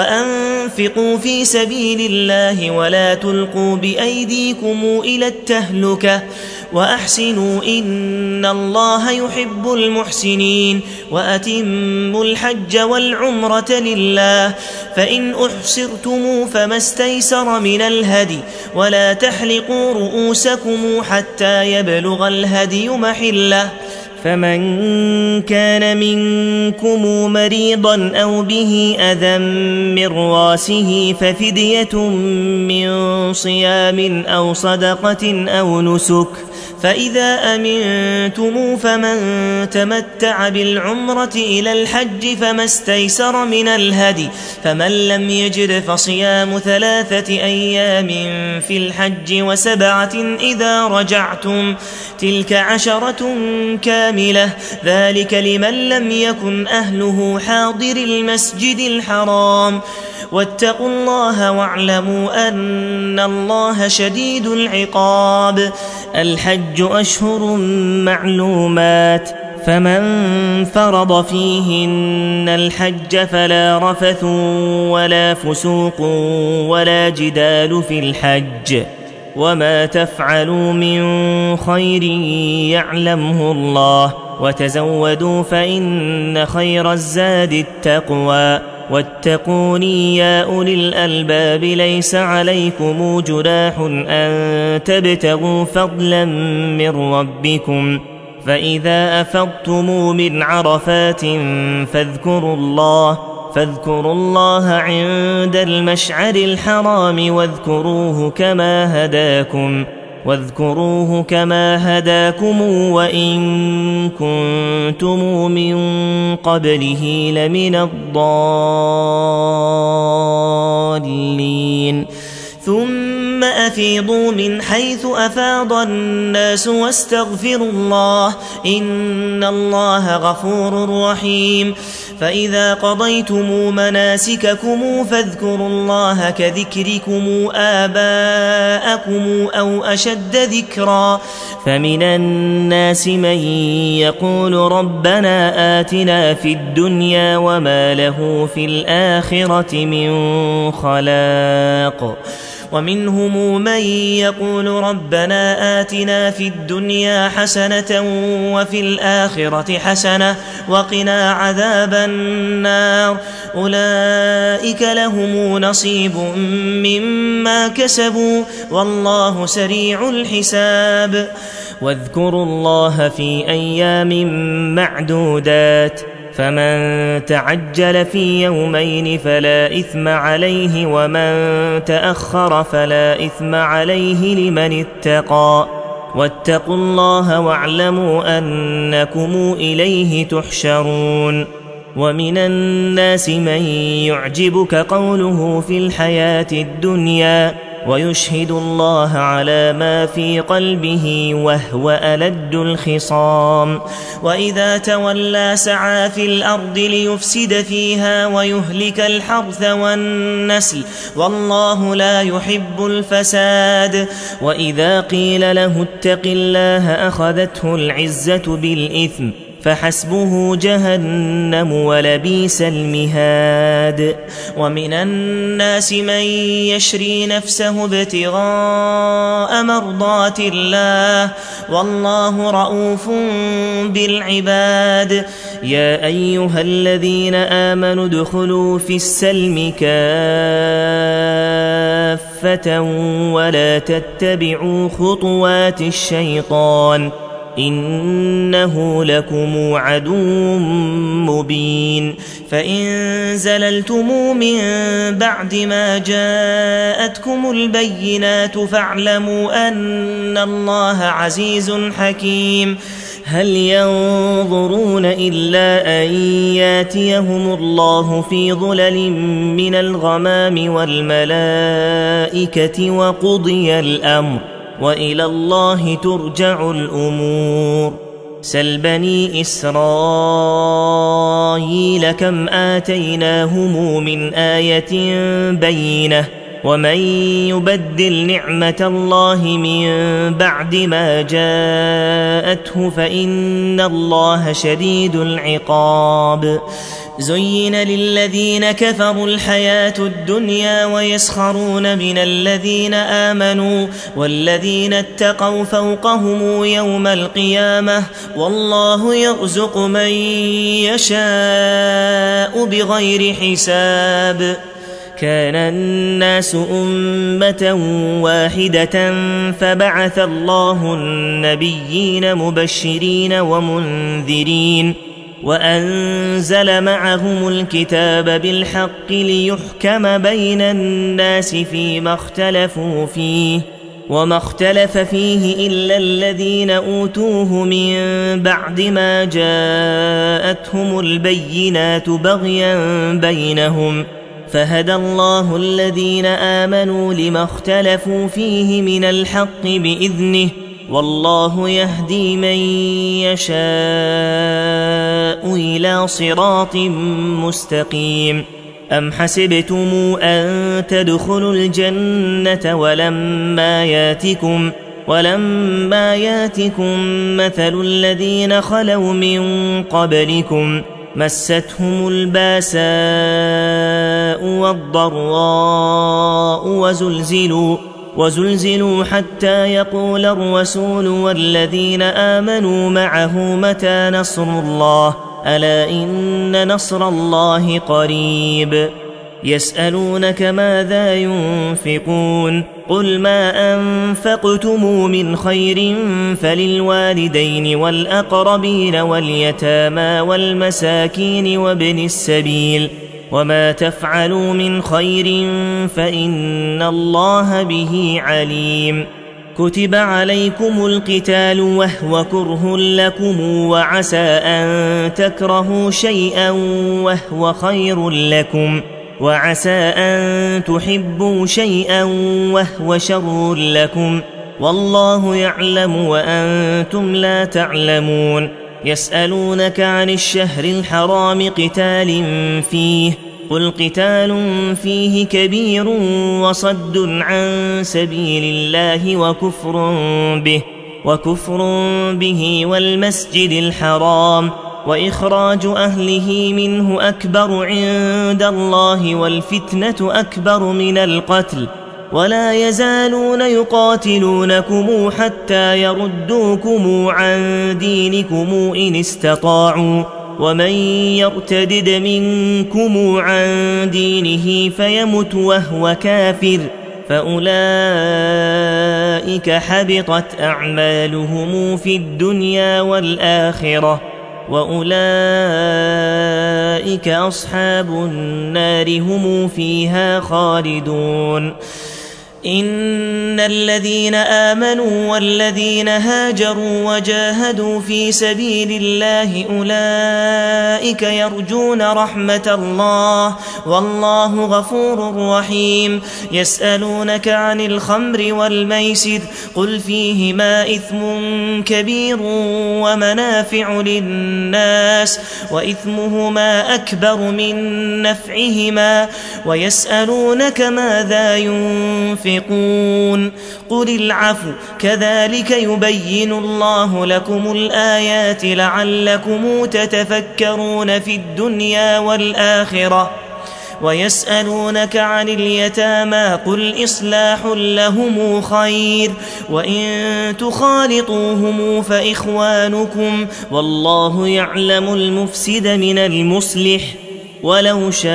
وأنفقوا في سبيل الله ولا تلقوا بأيديكم إلى التهلكة وأحسنوا إن الله يحب المحسنين وأتموا الحج والعمرة لله فإن أحصرتم فما استيسر من الهدي ولا تحلقوا رؤوسكم حتى يبلغ الهدي محله فمن كان منكم مريضا أو به أذى من راسه ففدية من صيام أو صدقة أو نسك فإذا أمنتم فمن تمتع بالعمرة إلى الحج فما استيسر من الهدي فمن لم يجد فصيام ثلاثة أيام في الحج وسبعة إذا رجعتم تلك عشرة كاملة ذلك لمن لم يكن أهله حاضر المسجد الحرام واتقوا الله واعلموا أن الله شديد العقاب الحج أشهر معلومات فمن فرض فيهن الحج فلا رفث ولا فسوق ولا جدال في الحج وما تفعلوا من خير يعلمه الله وتزودوا فإن خير الزاد التقوى واتقوني يا أولي الألباب ليس عليكم جناح أن تبتغوا فضلا من ربكم فإذا أفضتم من عرفات فاذكروا الله فاذكروا الله عند المشعر الحرام واذكروه كما هداكم واذكروه كما هداكم وإن كنتم من قبله لمن الضالين ثم أفيضوا من حيث أفاض الناس واستغفروا الله إن الله غفور رحيم فإذا قضيتم مناسككم فاذكروا الله كذكركم آباءكم أو أشد ذكرا فمن الناس من يقول ربنا آتنا في الدنيا وما له في الآخرة من خلاق ومنهم من يقول ربنا آتنا في الدنيا حسنة وفي الآخرة حسنة وقنا عذاب النار أولئك لهم نصيب مما كسبوا والله سريع الحساب واذكروا الله في أيام معدودات فمن تعجل في يومين فلا إثم عليه ومن تأخر فلا إثم عليه لمن اتقى واتقوا الله واعلموا أنكم إليه تحشرون ومن الناس من يعجبك قوله في الحياة الدنيا ويشهد الله على ما في قلبه وهو ألد الخصام وإذا تولى سعى في الأرض ليفسد فيها ويهلك الحرث والنسل والله لا يحب الفساد وإذا قيل له اتق الله أخذته العزة بالإثم فحسبه جهنم ولبئس المهاد ومن الناس من يشري نفسه ابتغاء مرضات الله والله رؤوف بالعباد يا أيها الذين آمنوا ادخلوا في السلم كافة ولا تتبعوا خطوات الشيطان إنه لكم عدو مبين فإن زللتم من بعد ما جاءتكم البينات فاعلموا أن الله عزيز حكيم هل ينظرون إلا أن ياتيهم الله في ظلل من الغمام والملائكة وقضي الأمر وإلى الله ترجع الأمور سل بني إسرائيل كم آتيناهم من آية بينة ومن يبدل نعمة الله من بعد ما جاءته فإن الله شديد العقاب. زين للذين كفروا الحياة الدنيا ويسخرون من الذين آمنوا والذين اتقوا فوقهم يوم القيامة والله يرزق من يشاء بغير حساب. كان الناس أمة واحدة فبعث الله النبيين مبشرين ومنذرين وأنزل معهم الكتاب بالحق ليحكم بين الناس فيما اختلفوا فيه وما اختلف فيه إلا الذين أوتوه من بعد ما جاءتهم البينات بغيا بينهم فهدى الله الذين آمنوا لما اختلفوا فيه من الحق بإذنه والله يهدي من يشاء إلى صراط مستقيم. أم حسبتم أن تدخلوا الجنة ولما ياتكم ولما ياتكم مثل الذين خلوا من قبلكم مستهم الباساء والضراء وزلزلوا وزلزلوا حتى يقول الرسول والذين آمنوا معه متى نصر الله ألا إن نصر الله قريب. يسألونك ماذا ينفقون قل ما أنفقتم من خير فللوالدين والأقربين واليتامى والمساكين وابن السبيل وما تفعلوا من خير فإن الله به عليم. كتب عليكم القتال وهو كره لكم وعسى أن تكرهوا شيئا وهو خير لكم وعسى أن تحبوا شيئا وهو شر لكم والله يعلم وأنتم لا تعلمون. يسألونك عن الشهر الحرام قتال فيه قل قتال فيه كبير وصد عن سبيل الله وكفر به وكفر به والمسجد الحرام وإخراج أهله منه أكبر عند الله والفتنة أكبر من القتل ولا يزالون يقاتلونكم حتى يردوكم عن دينكم إن استطاعوا ومن يرتدد منكم عن دينه فيمت وهو كافر فأولئك حبطت أعمالهم في الدنيا والآخرة وأولئك أصحاب النار هم فيها خالدون. إن الذين آمنوا والذين هاجروا وجاهدوا في سبيل الله أولئك يرجون رحمة الله والله غفور رحيم. يسألونك عن الخمر والميسر قل فيهما إثم كبير ومنافع للناس وإثمهما أكبر من نفعهما ويسألونك ماذا ينفقون قل العفو كذلك يبين الله لكم الآيات لعلكم تتفكرون في الدنيا والآخرة. ويسألونك عن اليتامى قل إصلاح لهم خير وإن تخالطوهم فإخوانكم والله يعلم المفسد من المصلح ولو شاء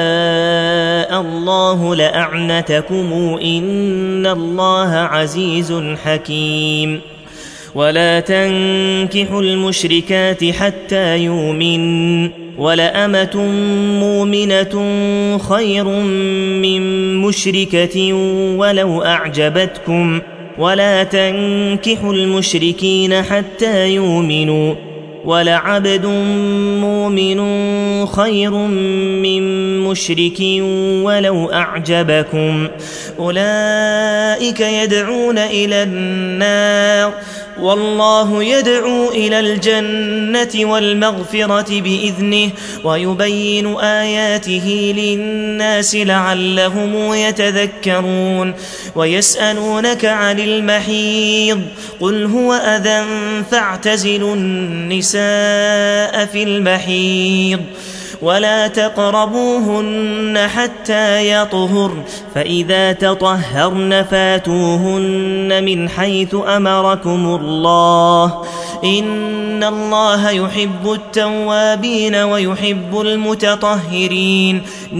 الله لأعنتكم إن الله عزيز حكيم. ولا تنكحوا المشركات حتى يؤمن ولأمة مؤمنة خير من مشركة ولو أعجبتكم ولا تنكحوا المشركين حتى يؤمنوا ولعبد مؤمن خير من مشرك ولو أعجبكم أولئك يدعون إلى النار والله يدعو إلى الجنة والمغفرة بإذنه ويبين آياته للناس لعلهم يتذكرون ويسألونك عن المحيض قل هو أذى فاعتزلوا النساء في المحيض ولا تقربوهن حتى يطهرن فإذا تطهرن فاتوهن من حيث أمركم الله إن الله يحب التوابين ويحب المتطهرين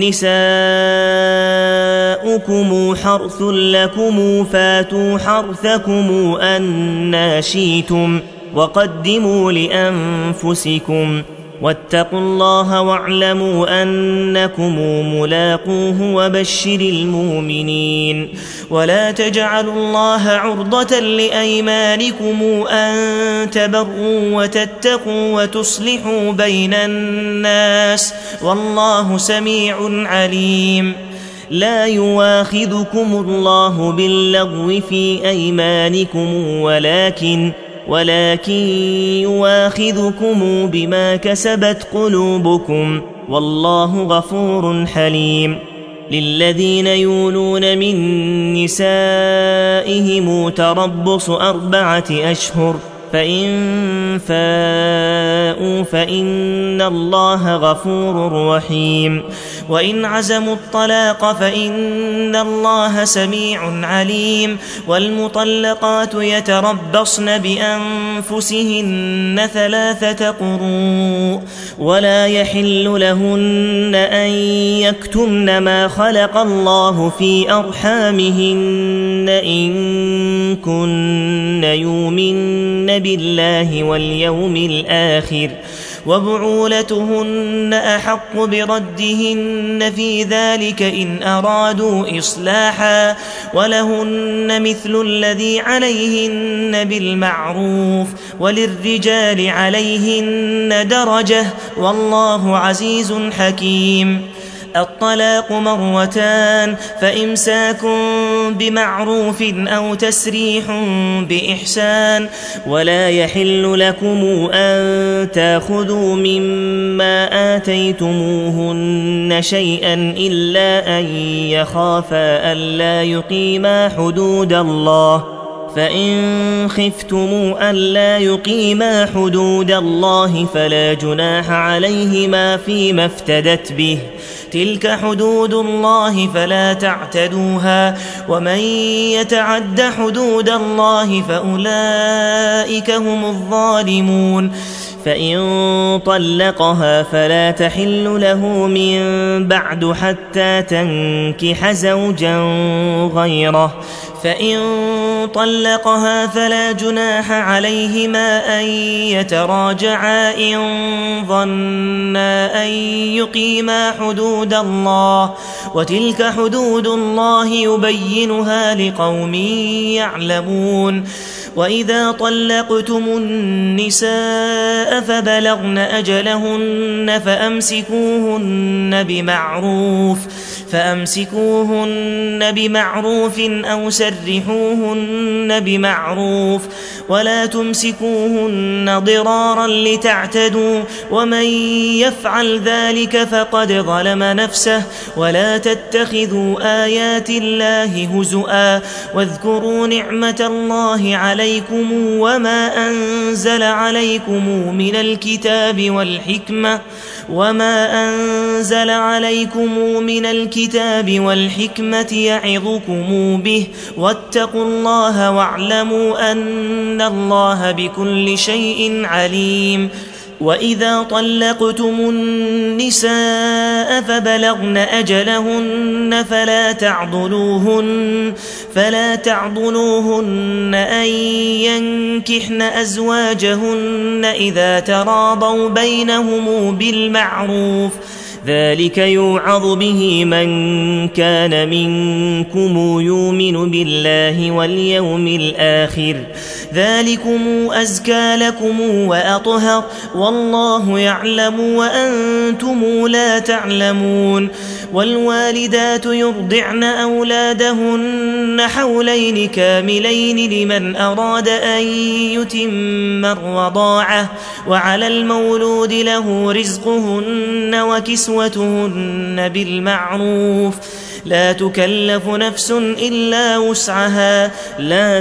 نساؤكم حرث لكم فاتوا حرثكم أنى شئتم وقدموا لأنفسكم واتقوا الله واعلموا أنكم ملاقوه وبشر المؤمنين ولا تجعلوا الله عرضة لأيمانكم أن تبروا وتتقوا وتصلحوا بين الناس والله سميع عليم لا يواخذكم الله باللغو في أيمانكم ولكن ولكن يواخذكم بما كسبت قلوبكم والله غفور حليم للذين يولون من نسائهم تربص أربعة أشهر فإن فاءوا فإن الله غفور رحيم وإن عزموا الطلاق فإن الله سميع عليم والمطلقات يتربصن بأنفسهن ثلاثة قروء ولا يحل لهن أن يكتمن ما خلق الله في أرحامهن إن كن يؤمن بالله واليوم الآخر وبعولتهن أحق بردهن في ذلك إن أرادوا إصلاحا ولهن مثل الذي عليهن بالمعروف وللرجال عليهن درجة والله عزيز حكيم الطلاق مرتان فإمساك بمعروف أو تسريح بإحسان ولا يحل لكم أن تأخذوا مما آتيتموهن شيئا إلا أن يخافا ألا يقيما حدود الله فإن خفتموا ألا يقيما حدود الله فلا جناح عليهما فيما افتدت به تلك حدود الله فلا تعتدوها ومن يتعد حدود الله فأولئك هم الظالمون فإن طلقها فلا تحل له من بعد حتى تنكح زوجا غيره فإن طلقها فلا جناح عليهما أن يتراجعا إن ظنا أن يقيما حدود الله وتلك حدود الله يبينها لقوم يعلمون وإذا طلقتم النساء فبلغن أجلهن فأمسكوهن بمعروف فأمسكوهن بمعروف أو سرحوهن بمعروف ولا تمسكوهن ضرارا لتعتدوا ومن يفعل ذلك فقد ظلم نفسه ولا تتخذوا آيات الله هزؤا واذكروا نعمة الله عليكم وما أنزل عليكم من الكتاب والحكمة وما أنزل عليكم من الكتاب والحكمة يعظكم به واتقوا الله واعلموا أن الله بكل شيء عليم وإذا طلقتم النساء فبلغن أجلهن فلا تعضلوهن فلا تعضلوهن أن ينكحن أزواجهن إذا تراضوا بينهم بالمعروف ذلك يوعظ به من كان منكم يؤمن بالله واليوم الآخر ذلكم أزكى لكم وأطهر والله يعلم وأنتم لا تعلمون والوالدات يرضعن أولادهن حولين كاملين لمن أراد أن يتم الرضاعة وعلى المولود له رزقهن وكسوتهن بالمعروف لا تكلف نفس إلا وسعها لا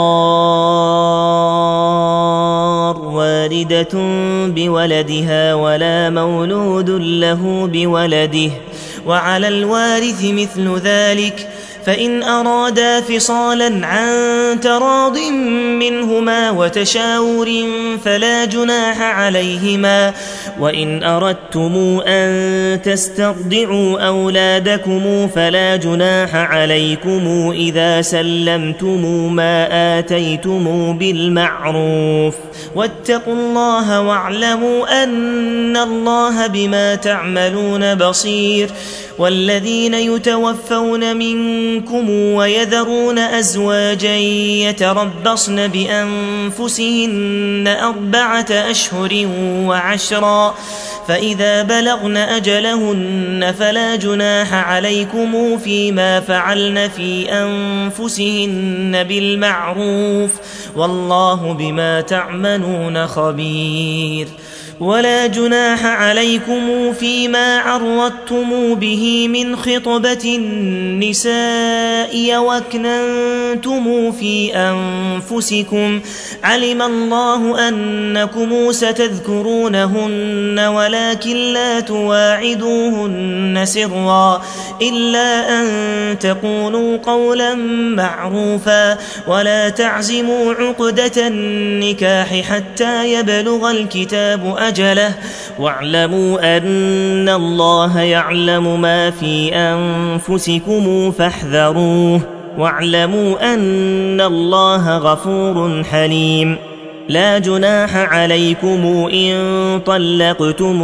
تضار والدة بولدها ولا مولود له بولده وعلى الوارث مثل ذلك فإن أرادا فصالا عن تراض منهما وتشاور فلا جناح عليهما وإن أردتم أن تسترضعوا أولادكم فلا جناح عليكم إذا سلمتم ما آتيتم بالمعروف واتقوا الله واعلموا أن الله بما تعملون بصير والذين يتوفون منكم ويذرون أزواجا يتربصن بأنفسهن أربعة أشهر وعشرا فإذا بلغن أجلهن فلا جناح عليكم فيما فعلن في أنفسهن بالمعروف والله بما تعملون خبير ولا جناح عليكم فيما عرضتم به من خطبة النساء وأكننتم في أنفسكم علم الله أنكم ستذكرونهن ولكن لا تواعدوهن سرا إلا أن تقولوا قولا معروفا ولا تعزموا عقدة النكاح حتى يبلغ الكتاب أجله واعلموا أن الله يعلم ما في أنفسكم فاحذروه واعلموا أن الله غفور حليم لا جناح عليكم إن طلقتم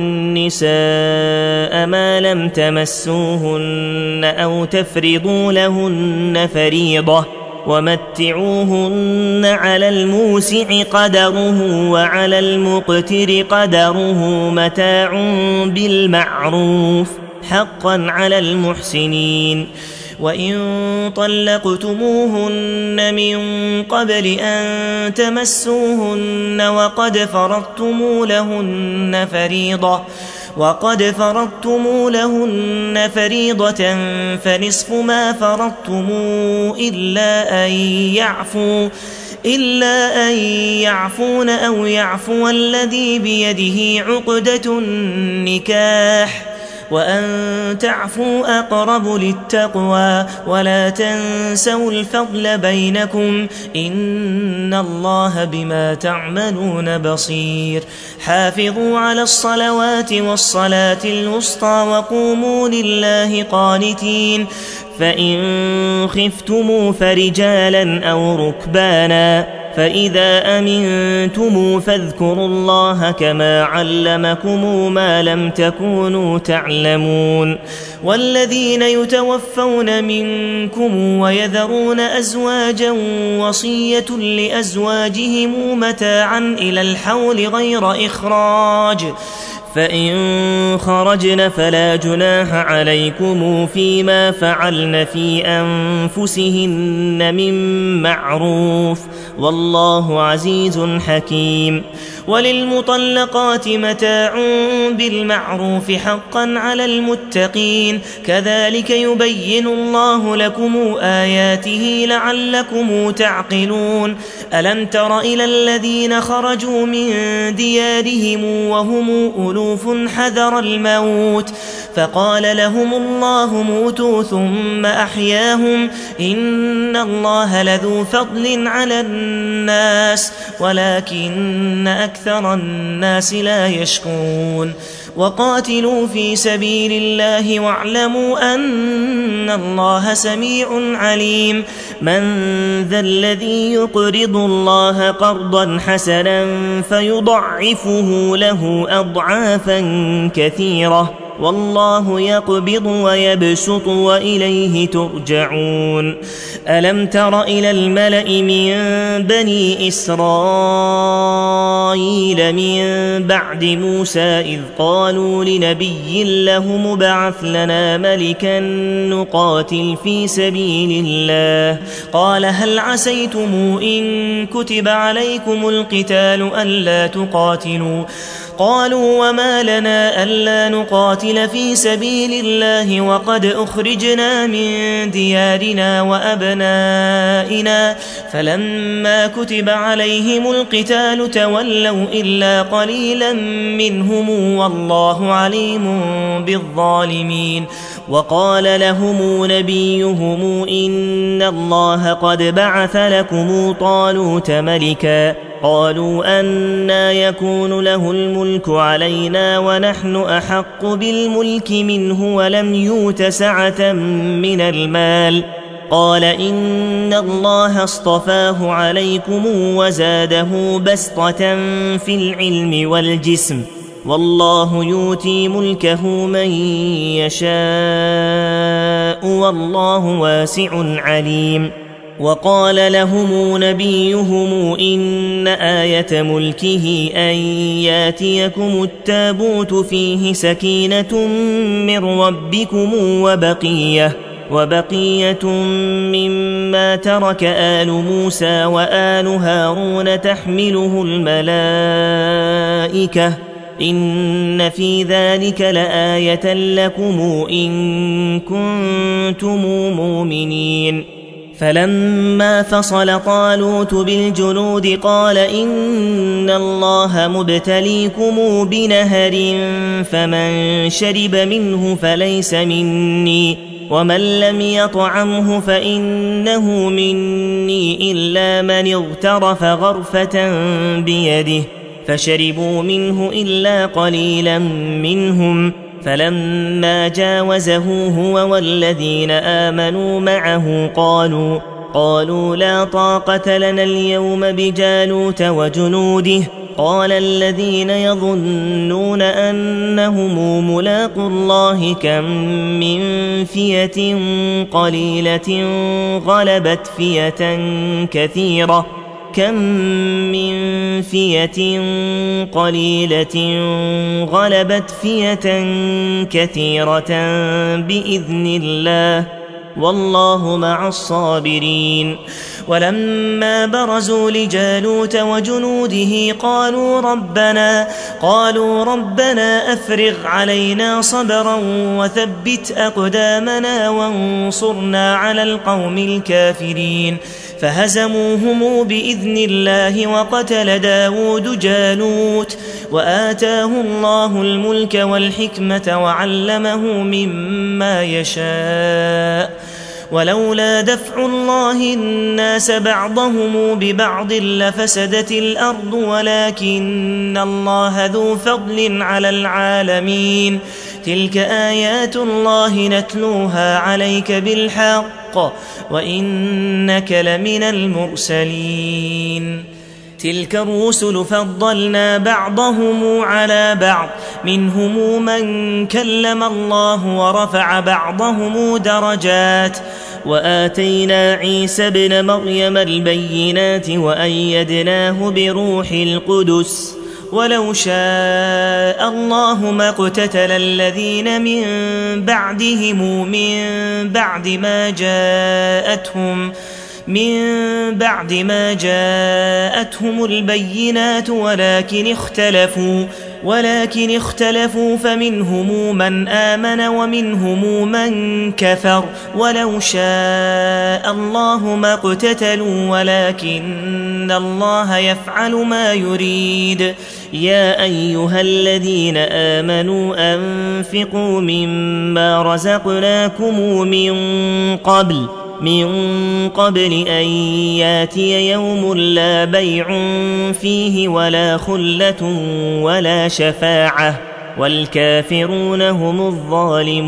النساء ما لم تمسوهن أو تفرضوا لهن فريضة ومتعوهن على الموسع قدره وعلى المقتر قدره متاع بالمعروف حقا على المحسنين وإن طلقتموهن من قبل أن تمسوهن وقد فرضتم لهن فريضة وقد فرضتم لهن فريضة فنصف ما فرضتم إلا أن يعفوا إلا أن يعفون أو يعفو الذي بيده عقدة النكاح وأن تعفوا أقرب للتقوى ولا تنسوا الفضل بينكم إن الله بما تعملون بصير حافظوا على الصلوات والصلاة الوسطى وقوموا لله قانتين فإن خفتم فرجالا أو ركبانا فإذا أمنتم فاذكروا الله كما علمكم ما لم تكونوا تعلمون والذين يتوفون منكم ويذرون أزواجا وصية لأزواجهم متاعا إلى الحول غير إخراج فإن خرجن فلا جناح عليكم فيما فعلن في أنفسهن من معروف والله عزيز حكيم وللمطلقات متاع بالمعروف حقا على المتقين كذلك يبين الله لكم آياته لعلكم تعقلون ألم تر إلى الذين خرجوا من ديارهم وهم ألوف حذر الموت فقال لهم الله موتوا ثم أحياهم إن الله لذو فضل على الناس ولكن أكثر الناس لا يشكرون وقاتلوا في سبيل الله واعلموا أن الله سميع عليم من ذا الذي يقرض الله قرضا حسنا فيضعفه له أضعافا كثيرة والله يقبض ويبسط وإليه ترجعون ألم تر إلى الملأ من بني إسرائيل من بعد موسى إذ قالوا لنبي له مبعث لنا ملكا نقاتل في سبيل الله قال هل عسيتم إن كتب عليكم القتال ألا تقاتلوا قالوا وما لنا ألا نقاتل في سبيل الله وقد أخرجنا من ديارنا وأبنائنا فلما كتب عليهم القتال تولوا إلا قليلا منهم والله عليم بالظالمين وقال لهم نبيهم إن الله قد بعث لكم طالوت ملكا قالوا أنى يكون له الملك علينا ونحن أحق بالملك منه ولم يؤت سعة من المال قال إن الله اصطفاه عليكم وزاده بسطة في العلم والجسم والله يؤتي ملكه من يشاء والله واسع عليم وقال لهم نبيهم إن آية ملكه أن ياتيكم التابوت فيه سكينة من ربكم وبقية وبقية مما ترك آل موسى وآل هارون تحمله الملائكة إن في ذلك لآية لكم إن كنتم مؤمنين فلما فصل طالوت بالجنود قال إن الله مبتليكم بنهر فمن شرب منه فليس مني ومن لم يطعمه فإنه مني إلا من اغترف غرفة بيده فشربوا منه إلا قليلا منهم فلما جاوزه هو والذين آمنوا معه قالوا قالوا لا طاقة لنا اليوم بجالوت وجنوده قال الذين يظنون أنهم ملاقوا الله كم من فئة قليلة غلبت فئة كثيرة كم من فئة قليلة غلبت فئة كثيرة بإذن الله والله مع الصابرين ولما برزوا لجالوت وجنوده قالوا ربنا قالوا ربنا أفرغ علينا صبرا وثبت أقدامنا وانصرنا على القوم الكافرين فهزموهم بإذن الله وقتل داود جالوت وآتاه الله الملك والحكمة وعلمه مما يشاء ولولا دفع الله الناس بعضهم ببعض لفسدت الأرض ولكن الله ذو فضل على العالمين تلك آيات الله نتلوها عليك بالحق وإنك لمن المرسلين تلك الرسل فضلنا بعضهم على بعض منهم من كلم الله ورفع بعضهم درجات وآتينا عيسى ابن مريم البينات وأيدناه بروح القدس ولو شاء الله ما اقتتل الذين من بعدهم من بعد ما جاءتهم من بعد ما جاءتهم البينات ولكن اختلفوا ولكن اختلفوا فمنهم من آمن ومنهم من كفر ولو شاء الله ما اقتتلوا ولكن الله يفعل ما يريد يا أيها الذين آمنوا أنفقوا مما رزقناكم من قبل من قبل أن ياتي يوم لا بيع فيه ولا خلة ولا شفاعة والكافرون هم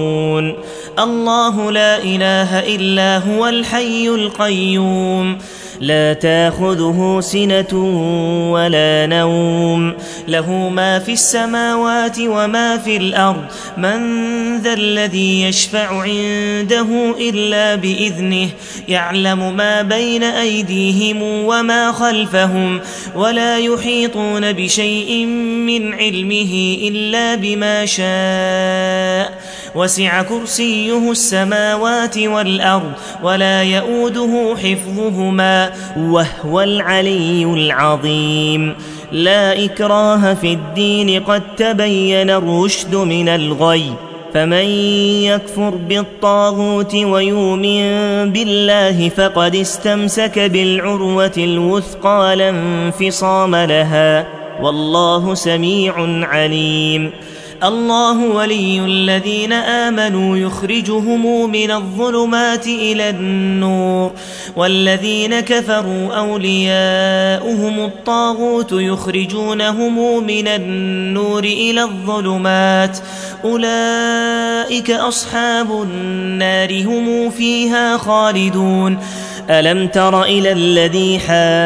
الظالمون الله لا إله إلا هو الحي القيوم لا تاخذه سنة ولا نوم له ما في السماوات وما في الأرض من ذا الذي يشفع عنده إلا بإذنه يعلم ما بين أيديهم وما خلفهم ولا يحيطون بشيء من علمه إلا بما شاء وسع كرسيه السماوات والأرض ولا يؤوده حفظهما وهو العلي العظيم لا إكراه في الدين قد تبين الرشد من الغي فمن يكفر بالطاغوت ويؤمن بالله فقد استمسك بالعروة الوثقى لا انفصام لها والله سميع عليم الله ولي الذين آمنوا يخرجهم من الظلمات إلى النور والذين كفروا أولياؤهم الطاغوت يخرجونهم من النور إلى الظلمات أولئك أصحاب النار هم فيها خالدون ألم تر إلى الذي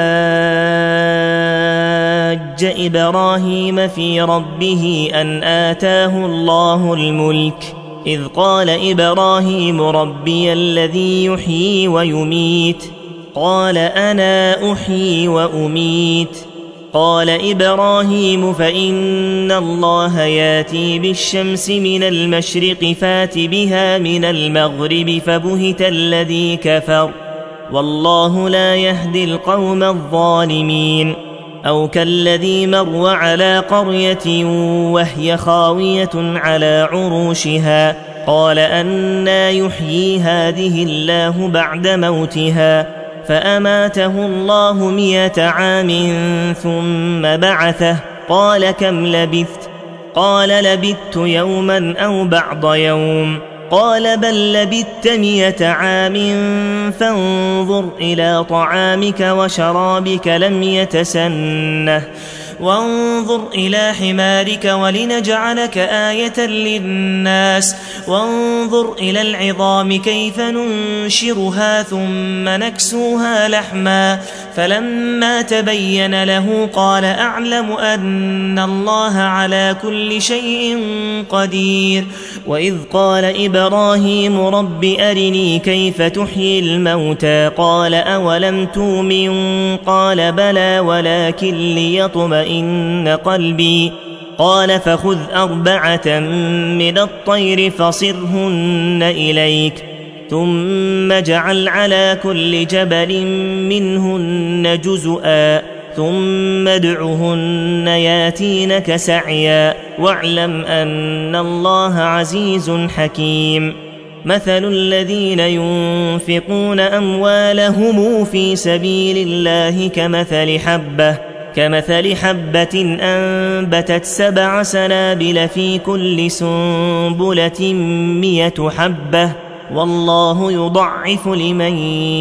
حاج إبراهيم في ربه أن آتاه الله الملك إذ قال إبراهيم ربي الذي يحيي ويميت قال أنا أحيي وأميت قال إبراهيم فإن الله ياتي بالشمس من المشرق فات بها من المغرب فبهت الذي كفر والله لا يهدي القوم الظالمين أو كالذي مر على قرية وهي خاوية على عروشها قال أنى يحيي هذه الله بعد موتها فأماته الله مئة عام ثم بعثه قال كم لبثت قال لبثت يوما أو بعض يوم قال بل لبثت مئة عام فانظر إلى طعامك وشرابك لم يتسنه وانظر إلى حمارك ولنجعلك آية للناس وانظر إلى العظام كيف ننشرها ثم نكسوها لحما فلما تبين له قال أعلم أن الله على كل شيء قدير وإذ قال إبراهيم رب أرني كيف تحيي الموتى قال أولم تؤمن قال بلى ولكن ليطمئن قلبي قال فخذ أربعة من الطير فصرهن إليك ثم اجعل على كل جبل منهن جزءا ثم ادعهن ياتينك سعيا واعلم أن الله عزيز حكيم مثل الذين ينفقون أموالهم في سبيل الله كمثل حبة كمثل حبة أنبتت سبع سنابل في كل سنبلة مئة حبة والله يضعف لمن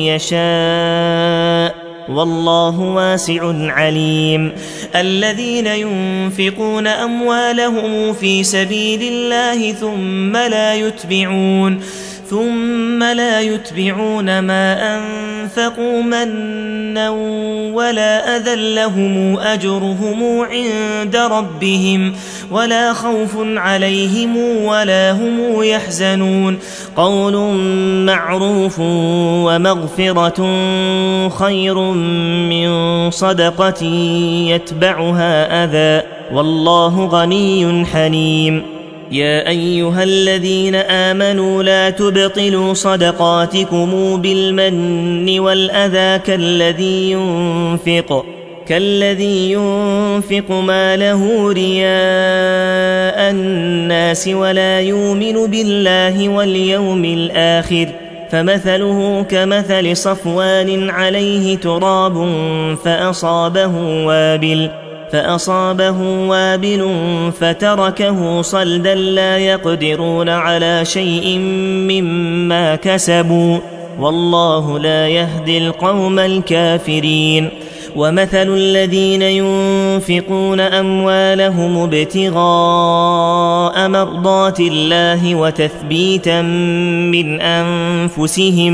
يشاء والله واسع عليم الذين ينفقون أموالهم في سبيل الله ثم لا يتبعون ثم لا يتبعون ما أنفقوا منا ولا أذى لهم أجرهم عند ربهم ولا خوف عليهم ولا هم يحزنون قول معروف ومغفرة خير من صدقة يتبعها أذى والله غني حليم يا أيها الذين آمنوا لا تبطلوا صدقاتكم بالمن والأذى كالذي ينفق كالذي ينفق ماله رياء الناس ولا يؤمن بالله واليوم الآخر فمثله كمثل صفوان عليه تراب فأصابه وابل فأصابه وابل فتركه صلدا لا يقدرون على شيء مما كسبوا والله لا يهدي القوم الكافرين ومثل الذين ينفقون أموالهم ابتغاء مرضات الله وتثبيتا من أنفسهم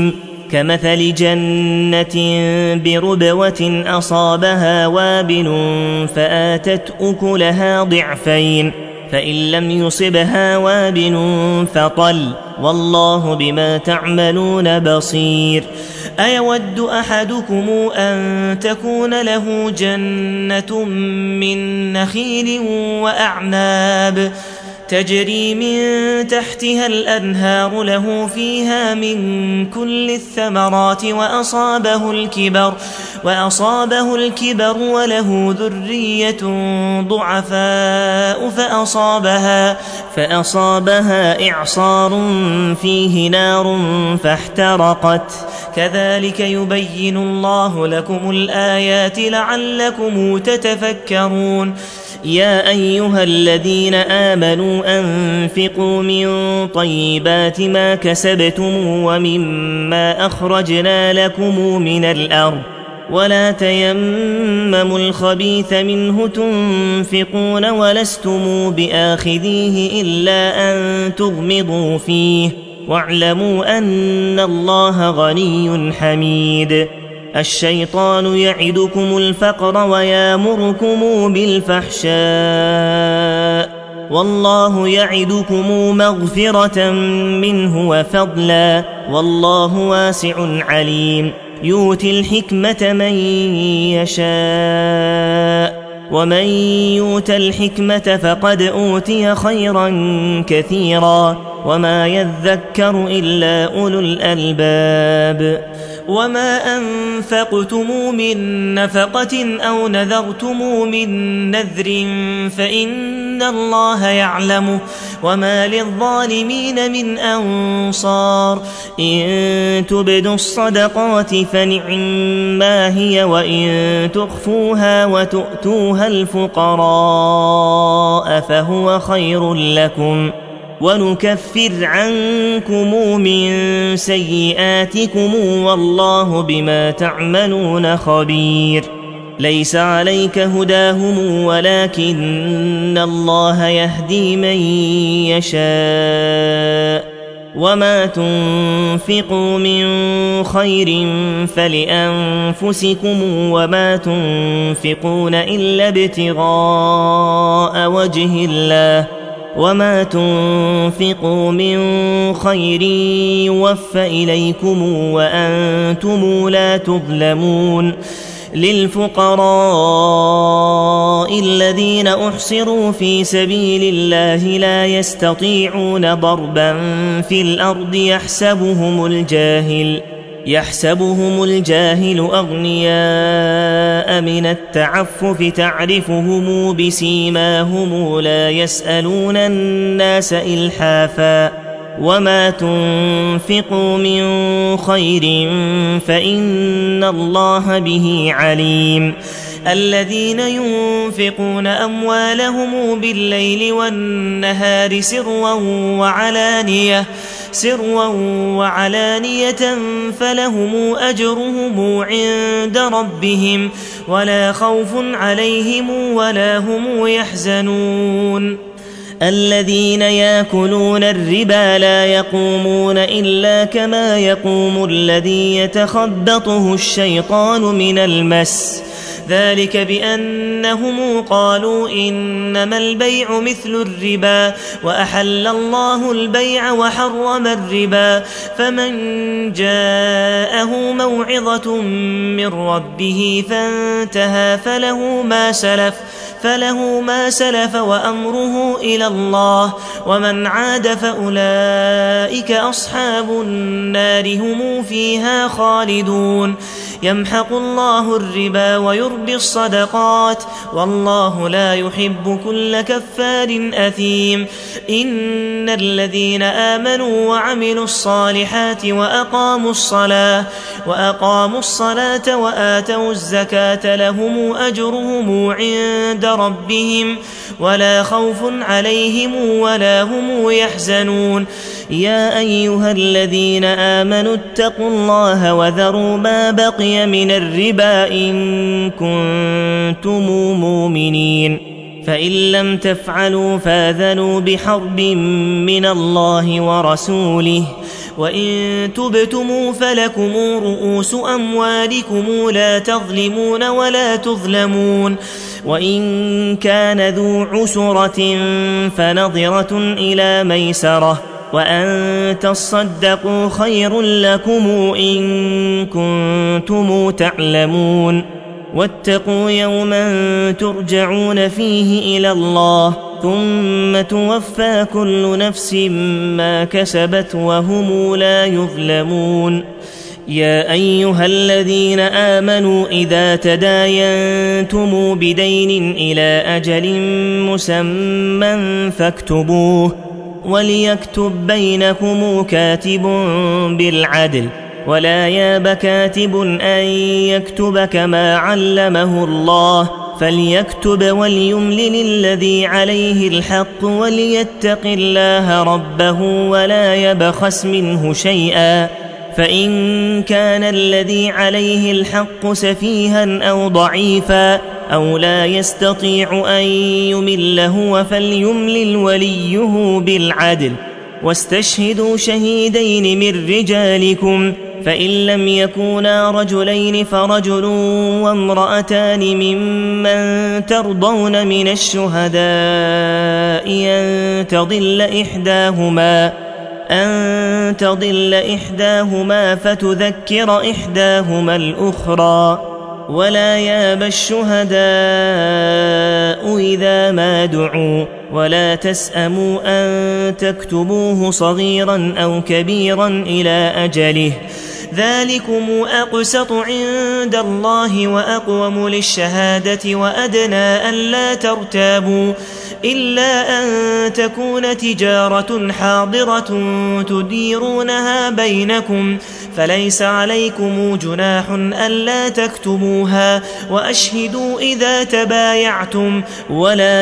كمثل جنة بربوة أصابها وابل فآتت أكلها ضعفين فإن لم يصبها وابل فطل والله بما تعملون بصير. أيود أحدكم أن تكون له جنة من نخيل وأعناب تجري من تحتها الأنهار له فيها من كل الثمرات وأصابه الكبر وأصابه الكبر وله ذرية ضعفاء فأصابها فأصابها إعصار فيه نار فاحترقت كذلك يبين الله لكم الآيات لعلكم تتفكرون. يا أيها الذين آمنوا أنفقوا من طيبات ما كسبتم ومما أخرجنا لكم من الأرض ولا تيمموا الخبيث منه تنفقون ولستم بآخذيه إلا أن تغمضوا فيه واعلموا أن الله غني حميد. الشيطان يعدكم الفقر ويامركم بالفحشاء والله يعدكم مغفرة منه وفضلا والله واسع عليم. يؤتي الحكمة من يشاء ومن يؤت الحكمة فقد أوتي خيرا كثيرا وما يذكر إلا أولو الألباب. وما أنفقتم من نفقة أو نذرتم من نذر فإن الله يعلمه وما للظالمين من أنصار. إن تبدوا الصدقات فنعما هي وإن تخفوها وتؤتوها الفقراء فهو خير لكم ونكفر عنكم من سيئاتكم والله بما تعملون خبير. ليس عليك هداهم ولكن الله يهدي من يشاء وما تنفقوا من خير فلأنفسكم وما تنفقون إلا ابتغاء وجه الله وما تنفقوا من خير يوفى إليكم وأنتم لا تظلمون. للفقراء الذين أحصروا في سبيل الله لا يستطيعون ضربا في الأرض يحسبهم الجاهل يحسبهم الجاهل أغنياء من التعفف تعرفهم بسيماهم لا يسألون الناس إلحافا وما تنفقوا من خير فإن الله به عليم. الذين ينفقون أموالهم بالليل والنهار سرا وعلانية سرا وعلانية فلهم أجرهم عند ربهم ولا خوف عليهم ولا هم يحزنون. الذين يأكلون الربا لا يقومون إلا كما يقوم الذي يتخبطه الشيطان من المس ذلك بأنهم قالوا إنما البيع مثل الربا وأحل الله البيع وحرم الربا فمن جاءه موعظة من ربه فانتهى فله ما سلف فله ما سلف وأمره إلى الله ومن عاد فأولئك أصحاب النار هم فيها خالدون. يمحق الله الربا ويربي الصدقات والله لا يحب كل كفار أثيم. إن الذين آمنوا وعملوا الصالحات وأقاموا الصلاة وأقاموا الصلاة وآتوا الزكاة لهم أجرهم عند ربهم ولا خوف عليهم ولا هم يحزنون. يا أيها الذين آمنوا اتقوا الله وذروا ما بقي من الربا إن كنتم مؤمنين فإن لم تفعلوا فاذنوا بحرب من الله ورسوله وإن تبتموا فلكم رؤوس أموالكم لا تظلمون ولا تظلمون وإن كان ذو عسرة فنظرة إلى ميسرة وأن تصدقوا خير لكم إن كنتم تعلمون واتقوا يوما ترجعون فيه إلى الله ثم توفى كل نفس ما كسبت وهم لا يظلمون يا أيها الذين آمنوا إذا تداينتم بدين إلى أجل مسمى فاكتبوه وليكتب بينكم كاتب بالعدل ولا ياب كاتب أن يكتب كما علمه الله فليكتب وليملل الذي عليه الحق وليتق الله ربه ولا يبخس منه شيئا فإن كان الذي عليه الحق سفيها أو ضعيفا أو لا يستطيع أن يمل هو فليملل وليه بالعدل واستشهدوا شهيدين من رجالكم فإن لم يكونا رجلين فرجل وامرأتان ممن ترضون من الشهداء أن تضل إحداهما أن تضل إحداهما فتذكر إحداهما الأخرى ولا ياب الشهداء إذا ما دعوا ولا تسأموا أن تكتبوه صغيرا أو كبيرا إلى أجله ذلكم أقسط عند الله وأقوم للشهادة وأدنى ألا ترتابوا إلا أن تكون تجارة حاضرة تديرونها بينكم فليس عليكم جناح ألا تكتبوها وأشهدوا إذا تبايعتم ولا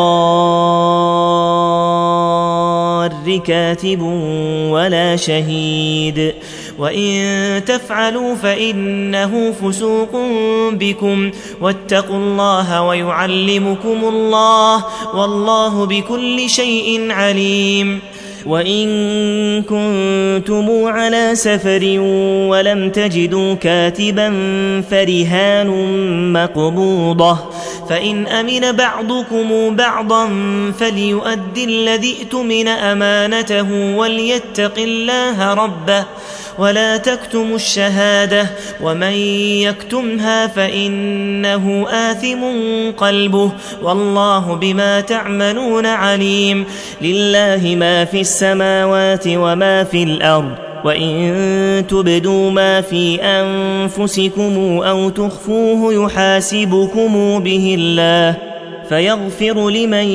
يضار كاتب ولا شهيد وإن تفعلوا فإنه فسوق بكم واتقوا الله ويعلمكم الله والله بكل شيء عليم وإن كنتم على سفر ولم تجدوا كاتبا فرهان مقبوضة فإن أمن بعضكم بعضا فليؤدي الذي ائتمن أمانته وليتق الله ربه ولا تكتموا الشهادة ومن يكتمها فإنه آثم قلبه والله بما تعملون عليم لله ما في السماوات وما في الأرض وإن تبدوا ما في أنفسكم أو تخفوه يحاسبكم به الله فيغفر لمن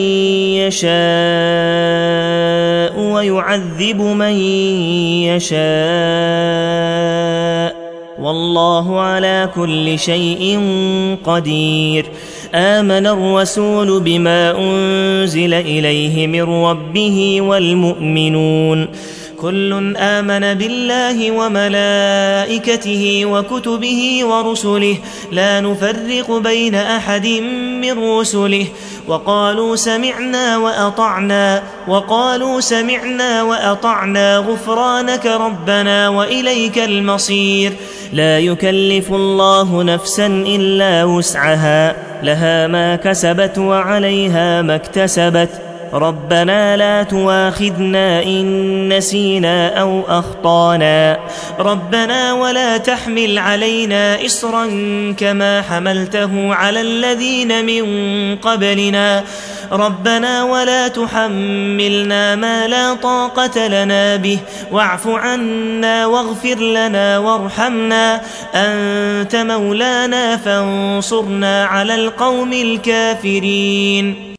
يشاء ويعذب من يشاء والله على كل شيء قدير آمن الرسول بما أنزل إليه من ربه والمؤمنون كل آمن بالله وملائكته وكتبه ورسله لا نفرق بين أحد من رسله وقالوا سمعنا وأطعنا وقالوا سمعنا وأطعنا غفرانك ربنا وإليك المصير لا يكلف الله نفسا إلا وسعها لها ما كسبت وعليها ما اكتسبت ربنا لا تواخذنا إن نسينا أو أخطانا ربنا ولا تحمل علينا إصرا كما حملته على الذين من قبلنا ربنا ولا تحملنا ما لا طاقة لنا به واعف عنا واغفر لنا وارحمنا أنت مولانا فانصرنا على القوم الكافرين